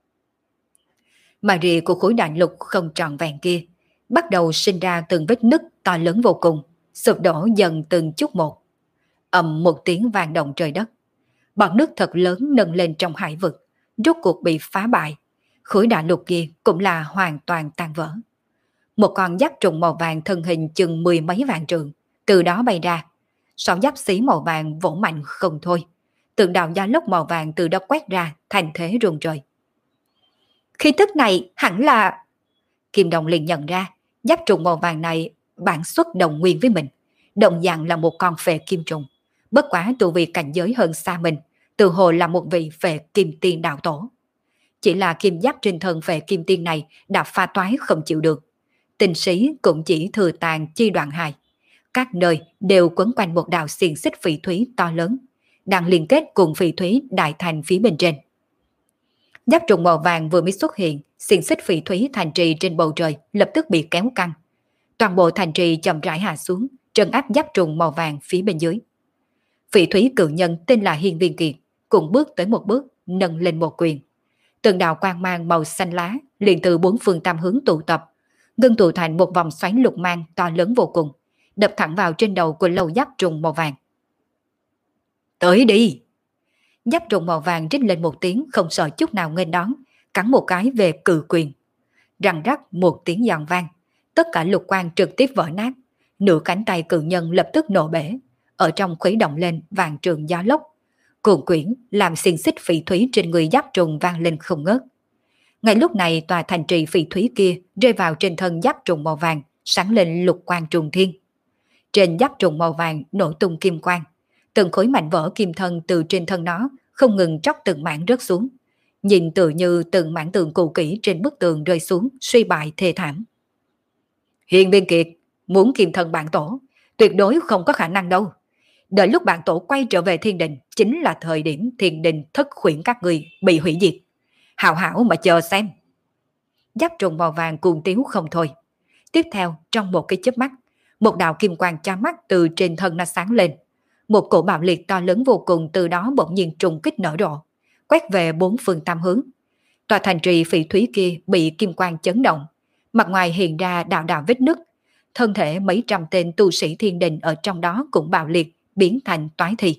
Mà rìa của khối đại lục không tròn vẹn kia bắt đầu sinh ra từng vết nứt to lớn vô cùng, sụp đổ dần từng chút một. Ầm một tiếng vang động trời đất. Bọt nước thật lớn nâng lên trong hải vực, rốt cuộc bị phá bại. Khối đại lục kia cũng là hoàn toàn tan vỡ. Một con giáp trùng màu vàng thân hình chừng mười mấy vạn trượng, từ đó bay ra. Sọ giáp xí màu vàng vỗ mạnh không thôi. Từng đạo gió lốc màu vàng từ đó quét ra thành thế rung trời. Khí tức này hẳn là... Kim Đồng liền nhận ra, giáp trùng màu vàng này bản xuất đồng nguyên với mình. Đồng dạng là một con phệ kim trùng. Bất quá tu vi cảnh giới hơn xa mình, từ hồ là một vị phệ kim tiên đạo tổ. Chỉ là kim giáp trên thân phệ kim tiên này đã pha toái không chịu được. Tinh sĩ cũng chỉ thừa tàn chi đoạn hài. Các nơi đều quấn quanh một đạo xiềng xích phỉ thúy to lớn, đang liên kết cùng phỉ thúy đại thành phía bên trên. Giáp trùng màu vàng vừa mới xuất hiện, xiềng xích phỉ thúy thành trì trên bầu trời lập tức bị kéo căng. Toàn bộ thành trì chậm rãi hạ xuống, trấn áp giáp trùng màu vàng phía bên dưới. Phỉ thúy cự nhân tên là Hiên Viên Kiệt, cùng bước tới một bước, nâng lên một quyền. Từng đạo quang mang màu xanh lá liền từ bốn phương tam hướng tụ tập, ngưng tụ thành một vòng xoáy lục mang to lớn vô cùng, đập thẳng vào trên đầu của Lâu Giáp Trùng màu vàng. Tới đi! Giáp Trùng màu vàng rít lên một tiếng không sợ chút nào nghênh đón, cắn một cái về cự quyền. Răng rắc một tiếng giòn vang, tất cả lục quang trực tiếp vỡ nát, nửa cánh tay cự nhân lập tức nổ bể, ở trong khuấy động lên vàng trường gió lốc, cuồn quyển làm xiềng xích phỉ thúy trên người Giáp Trùng vang lên không ngớt. Ngay lúc này tòa thành trì phỉ thúy kia rơi vào trên thân Giáp Trùng màu vàng, sáng lên lục quang trùng thiên. Trên Giáp Trùng màu vàng nổ tung kim quang, từng khối mảnh vỡ kim thân từ trên thân nó không ngừng tróc từng mảng rớt xuống, nhìn tựa như từng mảng tường cũ kỹ trên bức tường rơi xuống, suy bại thê thảm. Hiên Viên Kiệt, muốn kim thân bản tổ, tuyệt đối không có khả năng đâu. Đợi lúc bản tổ quay trở về thiên đình, chính là thời điểm thiên đình thất khuyển các người bị hủy diệt. Hảo hảo mà chờ xem. Giáp Trùng màu vàng cuồng tiếu không thôi. Tiếp theo, trong một cái chớp mắt, một đạo kim quang chói mắt từ trên thân nó sáng lên. Một cổ bạo liệt to lớn vô cùng từ đó bỗng nhiên trùng kích nở rộ, quét về bốn phương tám hướng. Tòa thành trì phỉ thúy kia bị kim quang chấn động, mặt ngoài hiện ra đạo đạo vết nứt, thân thể mấy trăm tên tu sĩ thiên đình ở trong đó cũng bạo liệt, biến thành toái thi.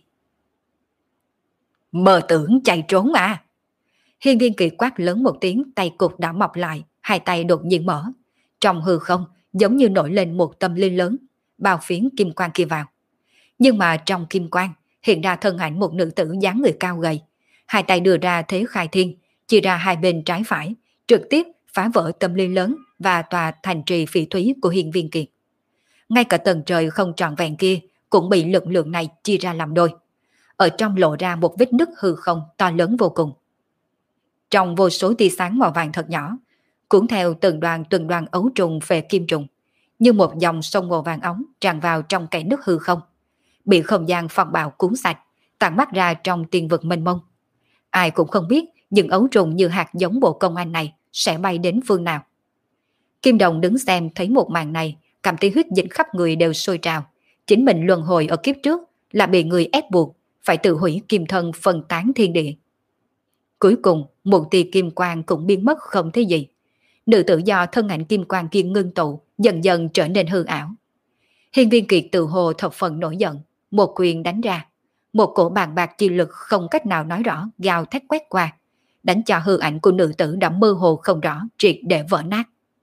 Mơ tưởng chạy trốn à? Hiên Viên Kiệt quát lớn một tiếng, tay cục đã mọc lại, hai tay đột nhiên mở. Trong hư không giống như nổi lên một tâm linh lớn, bao phiến kim quang kia vào. Nhưng mà trong kim quang hiện ra thân ảnh một nữ tử dáng người cao gầy, hai tay đưa ra thế khai thiên, chia ra hai bên trái phải, trực tiếp phá vỡ tâm linh lớn và tòa thành trì phỉ thúy của Hiên Viên Kiệt. Ngay cả tầng trời không trọn vẹn kia cũng bị lực lượng này chia ra làm đôi. Ở trong lộ ra một vết nứt hư không to lớn vô cùng. Trong vô số tia sáng màu vàng thật nhỏ, cuốn theo từng đoàn từng đoàn ấu trùng về kim trùng, như một dòng sông màu vàng ống tràn vào trong kẽ nước hư không, bị không gian phong bạo cuốn sạch, tản mắt ra trong tiên vực mênh mông. Ai cũng không biết những ấu trùng như hạt giống bộ công anh này sẽ bay đến phương nào. Kim Đồng đứng xem thấy một màn này, cảm thấy huyết dịch khắp người đều sôi trào. Chính mình luân hồi ở kiếp trước là bị người ép buộc phải tự hủy kim thân phân tán thiên địa. Cuối cùng một tia kim quang cũng biến mất không thấy gì. Nữ tử do thân ảnh kim quang kia ngưng tụ dần dần trở nên hư ảo. Hiên Viên Kiệt tự hồ thập phần nổi giận, một quyền đánh ra, một cổ bàn bạc chi lực không cách nào nói rõ gào thét quét qua, đánh cho hư ảnh của nữ tử đã mơ hồ không rõ, triệt để vỡ nát.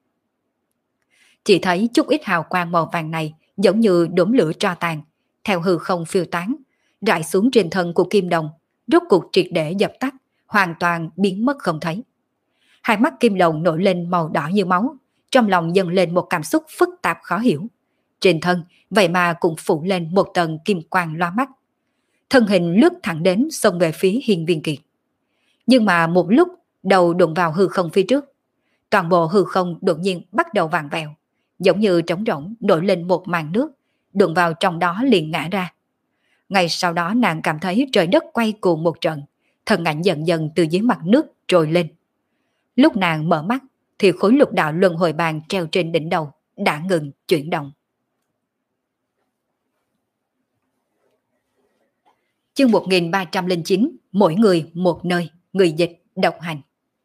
Chỉ thấy chút ít hào quang màu vàng này giống như đốm lửa tro tàn, theo hư không phiêu tán, rải xuống trên thân của Kim Đồng, rốt cuộc triệt để dập tắt, hoàn toàn biến mất không thấy. Hai mắt Kim Đồng nổi lên màu đỏ như máu, trong lòng dâng lên một cảm xúc phức tạp khó hiểu. Trên thân vậy mà cũng phủ lên một tầng kim quang loa mắt. Thân hình lướt thẳng đến xông về phía Hiên Viên Kiệt. Nhưng mà một lúc đầu đụng vào hư không phía trước, toàn bộ hư không đột nhiên bắt đầu vàng vẹo, giống như trống rỗng nổi lên một màn nước, đụng vào trong đó liền ngã ra. Ngay sau đó nàng cảm thấy trời đất quay cuồng một trận, thân ảnh dần dần từ dưới mặt nước trồi lên. Lúc nàng mở mắt thì khối lục đạo luân hồi bàn treo trên đỉnh đầu đã ngừng chuyển động. Chương một nghìn ba trăm lẻ chín, mỗi người một nơi, người dịch độc hành.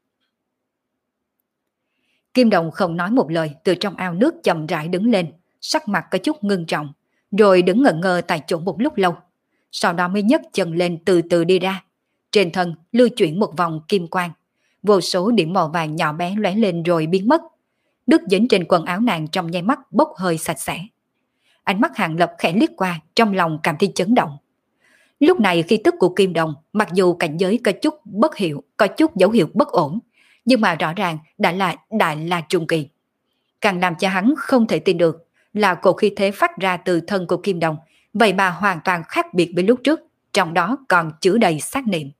Kim Đồng không nói một lời, từ trong ao nước chậm rãi đứng lên, sắc mặt có chút ngưng trọng, rồi đứng ngẩn ngơ tại chỗ một lúc lâu. Sau đó mới nhấc chân lên từ từ đi ra. Trên thân lưu chuyển một vòng kim quang, vô số điểm màu vàng nhỏ bé lóe lên rồi biến mất. Nước dính trên quần áo nàng trong nháy mắt bốc hơi sạch sẽ. Ánh mắt Hàng Lập khẽ liếc qua, trong lòng cảm thấy chấn động. Lúc này khi tức của Kim Đồng, mặc dù cảnh giới có chút bất hiệu, có chút dấu hiệu bất ổn, nhưng mà rõ ràng đã là đại la trung kỳ. Càng làm cho hắn không thể tin được là cổ khí thế phát ra từ thân của Kim Đồng, vậy mà hoàn toàn khác biệt với lúc trước, trong đó còn chứa đầy sát niệm.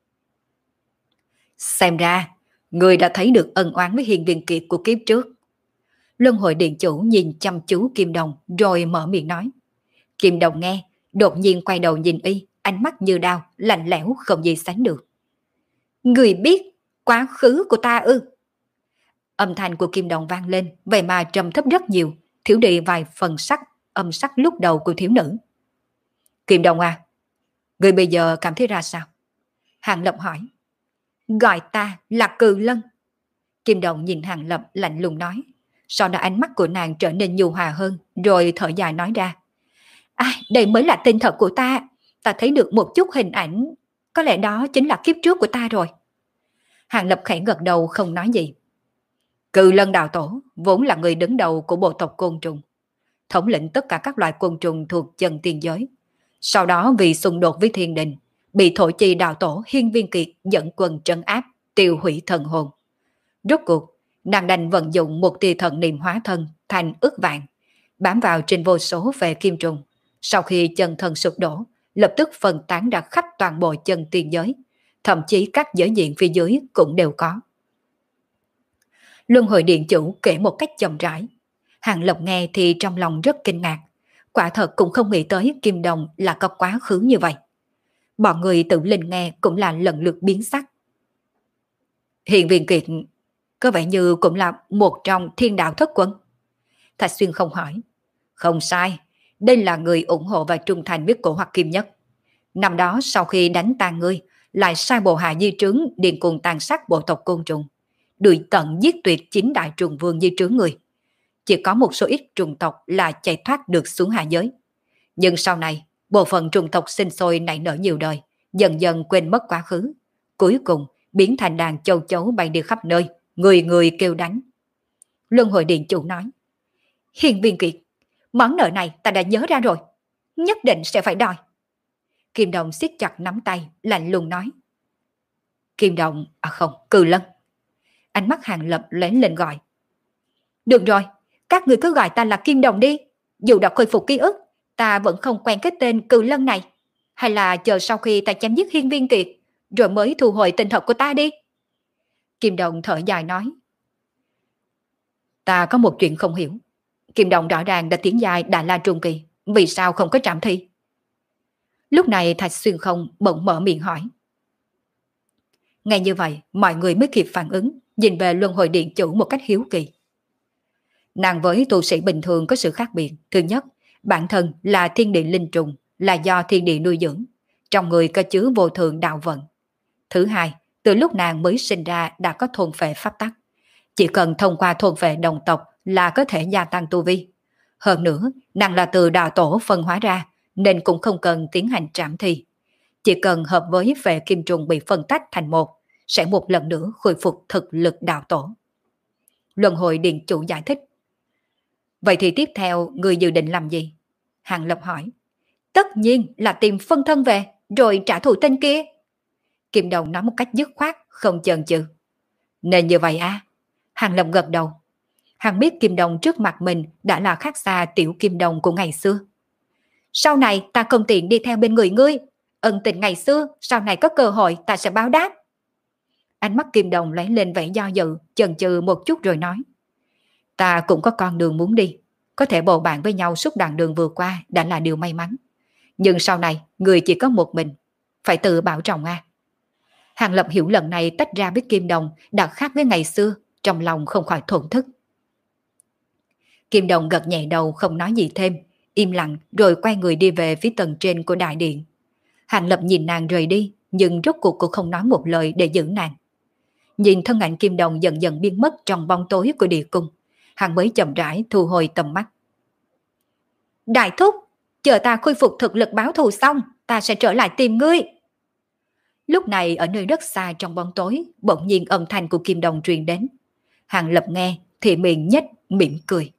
Xem ra, người đã thấy được ân oán với Hiên Viên Kiệt của kiếp trước. Luân hồi điện chủ nhìn chăm chú Kim Đồng rồi mở miệng nói. Kim Đồng nghe, đột nhiên quay đầu nhìn y, ánh mắt như đao, lạnh lẽo không gì sánh được. Người biết quá khứ của ta ư? Âm thanh của Kim Đồng vang lên, vậy mà trầm thấp rất nhiều, thiếu đi vài phần sắc, âm sắc lúc đầu của thiếu nữ. Kim Đồng à, người bây giờ cảm thấy ra sao? Hàng Lập hỏi. Gọi ta là Cừ Lân. Kim Đồng nhìn Hàng Lập lạnh lùng nói. Sau đó ánh mắt của nàng trở nên nhu hòa hơn, rồi thở dài nói ra. À, đây mới là tên thật của ta. Ta thấy được một chút hình ảnh. Có lẽ đó chính là kiếp trước của ta rồi. Hàng Lập khẽ gật đầu không nói gì. Cự Lân đạo tổ vốn là người đứng đầu của bộ tộc côn trùng, thống lĩnh tất cả các loài côn trùng thuộc chân tiên giới. Sau đó vì xung đột với thiên đình, bị thổ chi đạo tổ Hiên Viên Kiệt dẫn quân trấn áp, tiêu hủy thần hồn. Rốt cuộc, nàng đành vận dụng một tia thần niệm hóa thân thành ức vạn, bám vào trên vô số về kim trùng. Sau khi chân thần sụp đổ, lập tức phân tán ra khắp toàn bộ chân tiên giới, thậm chí các giới diện phía dưới cũng đều có. Luân hồi điện chủ kể một cách chậm rãi. Hàng Lập nghe thì trong lòng rất kinh ngạc. Quả thật cũng không nghĩ tới Kim Đồng là có quá khứ như vậy. Bọn người tự linh nghe cũng là lần lượt biến sắc. Hiên Viên Kiệt có vẻ như cũng là một trong thiên đạo thất quân. Thạch Xuyên không hỏi. Không sai, đây là người ủng hộ và trung thành với cổ Hoặc Kim nhất. Năm đó sau khi đánh tan ngươi, lại sai bộ hạ di trướng điên cuồng tàn sát bộ tộc côn trùng, đuổi tận giết tuyệt chính đại trùng vương di trướng người. Chỉ có một số ít trùng tộc là chạy thoát được xuống hạ giới. Nhưng sau này, bộ phận trùng tộc sinh sôi nảy nở nhiều đời, dần dần quên mất quá khứ. Cuối cùng, biến thành đàn châu chấu bay đi khắp nơi, người người kêu đánh. Luân hồi điện chủ nói. Hiên Viên Kiệt, món nợ này ta đã nhớ ra rồi, nhất định sẽ phải đòi. Kim Đồng siết chặt nắm tay, lạnh lùng nói. Kim Đồng, à không, Cự Lân. Ánh mắt Hàng Lập lóe lên gọi. Được rồi, các người cứ gọi ta là Kim Đồng đi. Dù đã khôi phục ký ức, ta vẫn không quen cái tên Cự Lân này. Hay là chờ sau khi ta chém giết Hiên Viên Kiệt, rồi mới thu hồi tên thật của ta đi. Kim Đồng thở dài nói. Ta có một chuyện không hiểu. Kim Đồng rõ ràng đã tiến dài Đại La Trung Kỳ, vì sao không có trảm thi? Lúc này Thạch Xuyên không bỗng mở miệng hỏi. Ngay như vậy, mọi người mới kịp phản ứng, nhìn về Luân Hồi Điện chủ một cách hiếu kỳ. Nàng với tu sĩ bình thường có sự khác biệt. Thứ nhất, bản thân là thiên địa linh trùng, là do thiên địa nuôi dưỡng, trong người có chứa vô thượng đạo vận. Thứ hai, từ lúc nàng mới sinh ra đã có thôn phệ pháp tắc. Chỉ cần thông qua thôn phệ đồng tộc là có thể gia tăng tu vi. Hơn nữa, nàng là từ đạo tổ phân hóa ra, nên cũng không cần tiến hành trảm thi. Chỉ cần hợp với phệ kim trùng bị phân tách thành một, sẽ một lần nữa khôi phục thực lực đạo tổ. Luân Hồi Điện chủ giải thích. Vậy thì tiếp theo người dự định làm gì? Hàng Lập hỏi. Tất nhiên là tìm phân thân về, rồi trả thù tên kia. Kim Đồng nói một cách dứt khoát, không chần chừ. Nên như vậy à? Hàng Lập gật đầu. Hắn biết Kim Đồng trước mặt mình đã là khác xa tiểu Kim Đồng của ngày xưa. Sau này ta không tiện đi theo bên người ngươi. Ân tình ngày xưa, sau này có cơ hội ta sẽ báo đáp. Ánh mắt Kim Đồng lóe lên vẻ do dự, chần chừ một chút rồi nói. Ta cũng có con đường muốn đi. Có thể bầu bạn với nhau suốt đoạn đường vừa qua đã là điều may mắn. Nhưng sau này, người chỉ có một mình. Phải tự bảo trọng à. Hàng Lập hiểu lần này tách ra với Kim Đồng đã khác với ngày xưa, trong lòng không khỏi thổn thức. Kim Đồng gật nhẹ đầu không nói gì thêm, im lặng rồi quay người đi về phía tầng trên của đại điện. Hàng Lập nhìn nàng rời đi, nhưng rốt cuộc cũng không nói một lời để giữ nàng. Nhìn thân ảnh Kim Đồng dần dần biến mất trong bóng tối của địa cung, hắn mới chậm rãi thu hồi tầm mắt. Đại thúc, chờ ta khôi phục thực lực báo thù xong, ta sẽ trở lại tìm ngươi. Lúc này ở nơi rất xa trong bóng tối, bỗng nhiên âm thanh của Kim Đồng truyền đến. Hàng Lập nghe thì miệng nhếch mỉm cười.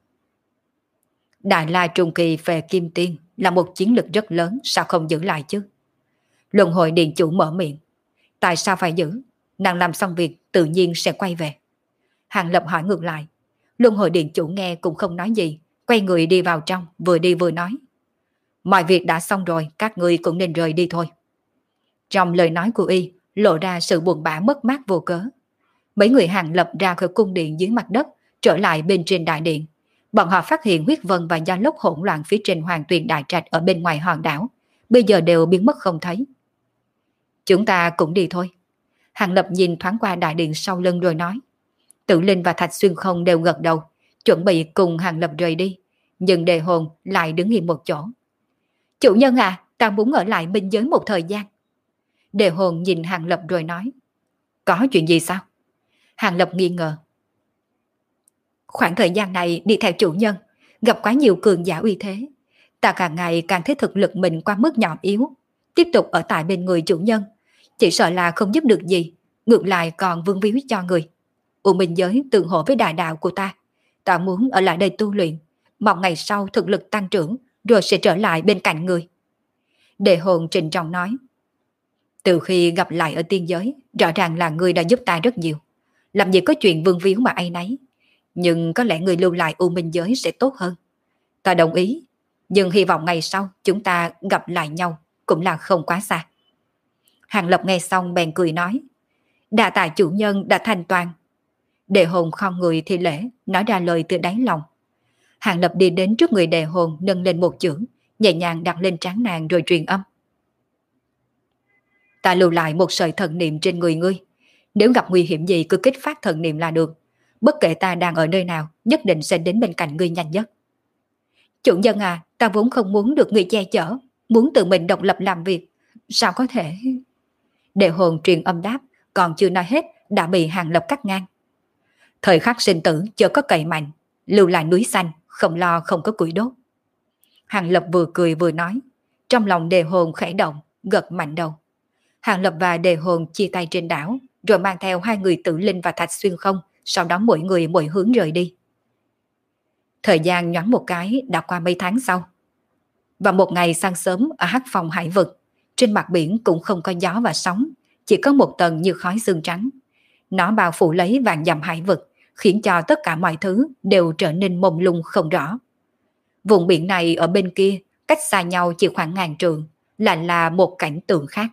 Đại La Trung Kỳ về Kim Tiên là một chiến lực rất lớn, sao không giữ lại chứ? Luân Hồi Điện chủ mở miệng. Tại sao phải giữ? Nàng làm xong việc tự nhiên sẽ quay về. Hàng Lập hỏi ngược lại. Luân Hồi Điện chủ nghe cũng không nói gì, quay người đi vào trong, vừa đi vừa nói. Mọi việc đã xong rồi, các ngươi cũng nên rời đi thôi. Trong lời nói của y lộ ra sự buồn bã mất mát vô cớ. Mấy người Hàng Lập ra khỏi cung điện dưới mặt đất, trở lại bên trên đại điện. Bọn họ phát hiện huyết vân và gió lốc hỗn loạn phía trên Hoàng Tuyền Đại Trạch ở bên ngoài hòn đảo, bây giờ đều biến mất không thấy. Chúng ta cũng đi thôi. Hàng Lập nhìn thoáng qua đại điện sau lưng rồi nói. Tử Linh và Thạch Xuyên không đều gật đầu, chuẩn bị cùng Hàng Lập rời đi, nhưng Đề Hồn lại đứng yên một chỗ. Chủ nhân à, ta muốn ở lại minh giới một thời gian. Đề Hồn nhìn Hàng Lập rồi nói. Có chuyện gì sao? Hàng Lập nghi ngờ. Khoảng thời gian này đi theo chủ nhân, gặp quá nhiều cường giả uy thế. Ta càng ngày càng thấy thực lực mình quá mức nhỏ yếu. Tiếp tục ở tại bên người chủ nhân, chỉ sợ là không giúp được gì, ngược lại còn vương víu cho người. U Minh giới tương hộ với đại đạo của ta. Ta muốn ở lại đây tu luyện, mong ngày sau thực lực tăng trưởng, rồi sẽ trở lại bên cạnh người. Đề hồn trịnh trọng nói. Từ khi gặp lại ở tiên giới, rõ ràng là người đã giúp ta rất nhiều. Làm gì có chuyện vương víu mà ai nấy. Nhưng có lẽ người lưu lại U Minh giới sẽ tốt hơn. Ta đồng ý, nhưng hy vọng ngày sau chúng ta gặp lại nhau cũng là không quá xa. Hàng Lập nghe xong bèn cười nói. Đa tạ chủ nhân đã thanh toàn. Đề hồn khom người thi lễ, nói ra lời từ đáy lòng. Hàng Lập đi đến trước người đề hồn, nâng lên một chưởng, nhẹ nhàng đặt lên trán nàng rồi truyền âm. Ta lưu lại một sợi thần niệm trên người ngươi. Nếu gặp nguy hiểm gì cứ kích phát thần niệm là được. Bất kể ta đang ở nơi nào, nhất định sẽ đến bên cạnh ngươi nhanh nhất. Chủ nhân à, ta vốn không muốn được người che chở, muốn tự mình độc lập làm việc. Sao có thể... Đề hồn truyền âm đáp, còn chưa nói hết đã bị Hàng Lập cắt ngang. Thời khắc sinh tử chớ có cậy mạnh, lưu lại núi xanh, không lo không có củi đốt. Hàng Lập vừa cười vừa nói, trong lòng đề hồn khẽ động, gật mạnh đầu. Hàng Lập và đề hồn chia tay trên đảo, rồi mang theo hai người Tử Linh và Thạch Xuyên Không, sau đó mỗi người mỗi hướng rời đi. Thời gian nhoáng một cái đã qua mấy tháng sau. Và một ngày sáng sớm ở Hắc Phong hải vực, trên mặt biển cũng không có gió và sóng, chỉ có một tầng như khói sương trắng. Nó bao phủ lấy vạn dặm hải vực, khiến cho tất cả mọi thứ đều trở nên mông lung không rõ. Vùng biển này ở bên kia, cách xa nhau chỉ khoảng ngàn trượng, lại là một cảnh tượng khác.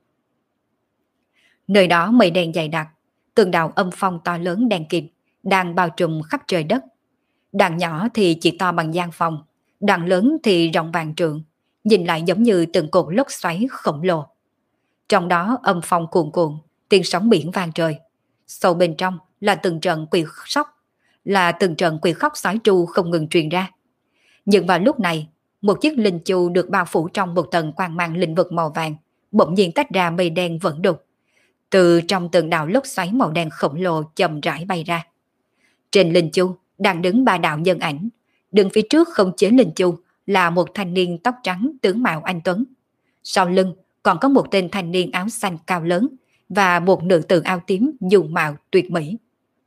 Nơi đó mây đen dày đặc, từng đạo âm phong to lớn đen kịt đang bao trùm khắp trời đất. Đoạn nhỏ thì chỉ to bằng gian phòng, đoạn lớn thì rộng vạn trượng, nhìn lại giống như từng cột lốc xoáy khổng lồ. Trong đó âm phong cuồn cuộn, tiếng sóng biển vang trời. Sâu bên trong là từng trận quỷ sóc, là từng trận quỷ khóc sói tru không ngừng truyền ra. Nhưng vào lúc này, một chiếc linh chu được bao phủ trong một tầng quang mang linh vực màu vàng, bỗng nhiên tách ra mây đen vẫn đục. Từ trong từng đạo lốc xoáy màu đen khổng lồ chậm rãi bay ra. Trên linh chu đang đứng ba đạo nhân ảnh, đứng phía trước không chế linh chu là một thanh niên tóc trắng tướng mạo anh tuấn. Sau lưng còn có một tên thanh niên áo xanh cao lớn và một nữ tử áo tím dùng mạo tuyệt mỹ.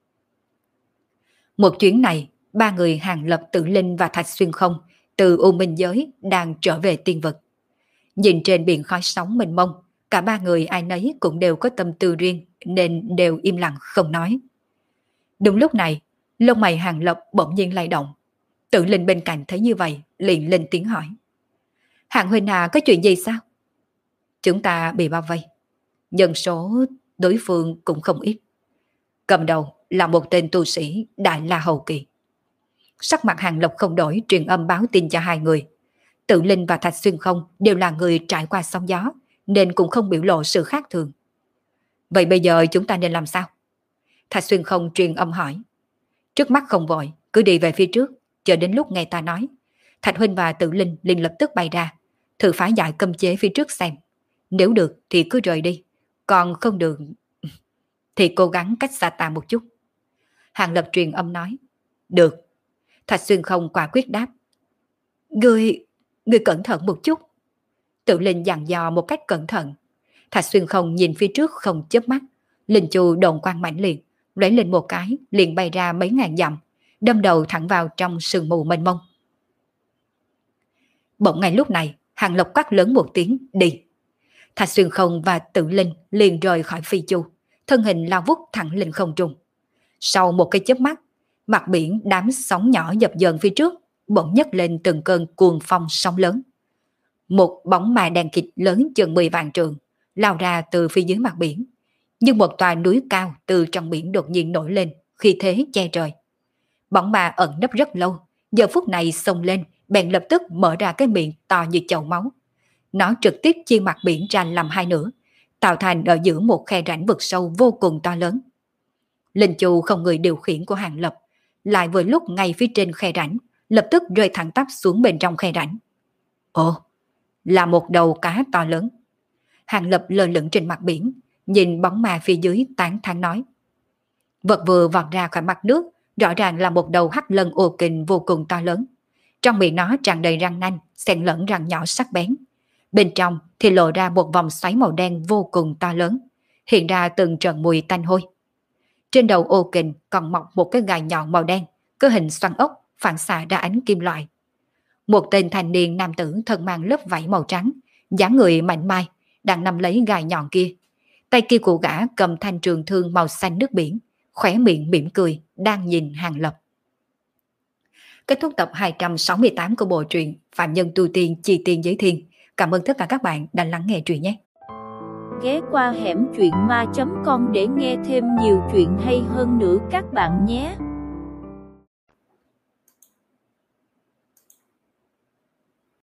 Một chuyến này, ba người Hàng Lập, Tử Linh và Thạch Xuyên Không từ U Minh giới đang trở về tiên vực. Nhìn trên biển khói sóng mênh mông, cả ba người ai nấy cũng đều có tâm tư riêng nên đều im lặng không nói. Đúng lúc này, lông mày Hàng Lập bỗng nhiên lay động. Tử Linh bên cạnh thấy như vậy, liền lên tiếng hỏi. Hàng huynh à, có chuyện gì sao? Chúng ta bị bao vây. Nhân số đối phương cũng không ít. Cầm đầu là một tên tu sĩ Đại La Hầu Kỳ. Sắc mặt Hàng Lập không đổi, truyền âm báo tin cho hai người. Tử Linh và Thạch Xuyên Không đều là người trải qua sóng gió, nên cũng không biểu lộ sự khác thường. Vậy bây giờ chúng ta nên làm sao? Thạch Xuyên Không truyền âm hỏi. Trước mắt không vội, cứ đi về phía trước, chờ đến lúc nghe ta nói. Thạch huynh và Tử Linh liền lập tức bay ra, thử phá giải cấm chế phía trước xem. Nếu được thì cứ rời đi, còn không được thì cố gắng cách xa ta một chút. Hàng Lập truyền âm nói. Được. Thạch Xuyên Không quả quyết đáp. Ngươi, ngươi cẩn thận một chút. Tử Linh dặn dò một cách cẩn thận. Thạch Xuyên Không nhìn phía trước không chớp mắt. Linh chu đồn quang mãnh liệt, lấy lên một cái liền bay ra mấy ngàn dặm, đâm đầu thẳng vào trong sương mù mênh mông. Bỗng ngay lúc này, Hàng Lập quát lớn một tiếng đi. Thạch Xuyên Không và Tử Linh liền rời khỏi phi chu, thân hình lao vút thẳng lên không trung. Sau một cái chớp mắt, mặt biển đám sóng nhỏ dập dờn phía trước bỗng nhấc lên từng cơn cuồng phong sóng lớn. Một bóng ma đen kịt lớn chừng mười vạn trượng lao ra từ phía dưới mặt biển, nhưng một tòa núi cao từ trong biển đột nhiên nổi lên, khi thế che trời. Bóng ma ẩn nấp rất lâu, giờ phút này xông lên, bèn lập tức mở ra cái miệng to như chậu máu. Nó trực tiếp chia mặt biển ra làm hai nửa, tạo thành ở giữa một khe rãnh vực sâu vô cùng to lớn. Linh chu không người điều khiển của Hàng Lập, lại vừa lúc ngay phía trên khe rãnh, lập tức rơi thẳng tắp xuống bên trong khe rãnh. Ồ, là một đầu cá to lớn. Hàng Lập lơ lửng trên mặt biển, nhìn bóng ma phía dưới tán thán nói. Vật vừa vọt ra khỏi mặt nước, rõ ràng là một đầu hắc lân ô kình vô cùng to lớn. Trong miệng nó tràn đầy răng nanh, xen lẫn răng nhỏ sắc bén. Bên trong thì lộ ra một vòng xoáy màu đen vô cùng to lớn, hiện ra từng trận mùi tanh hôi. Trên đầu ô kình còn mọc một cái gai nhọn màu đen, có hình xoắn ốc, phản xạ ra ánh kim loại. Một tên thanh niên nam tử thân mang lớp vảy màu trắng, dáng người mạnh mai, đang nắm lấy gai nhọn kia. Tay kia của gã cầm thanh trường thương màu xanh nước biển, khóe miệng mỉm cười, đang nhìn Hàng Lập. Kết thúc tập hai trăm sáu mươi tám của bộ truyện Phạm Nhân Tu Tiên Chi Tiên Giới Thiên. Cảm ơn tất cả các bạn đã lắng nghe truyện nhé. Ghé qua hẻm truyện ma chấm com để nghe thêm nhiều chuyện hay hơn nữa các bạn nhé.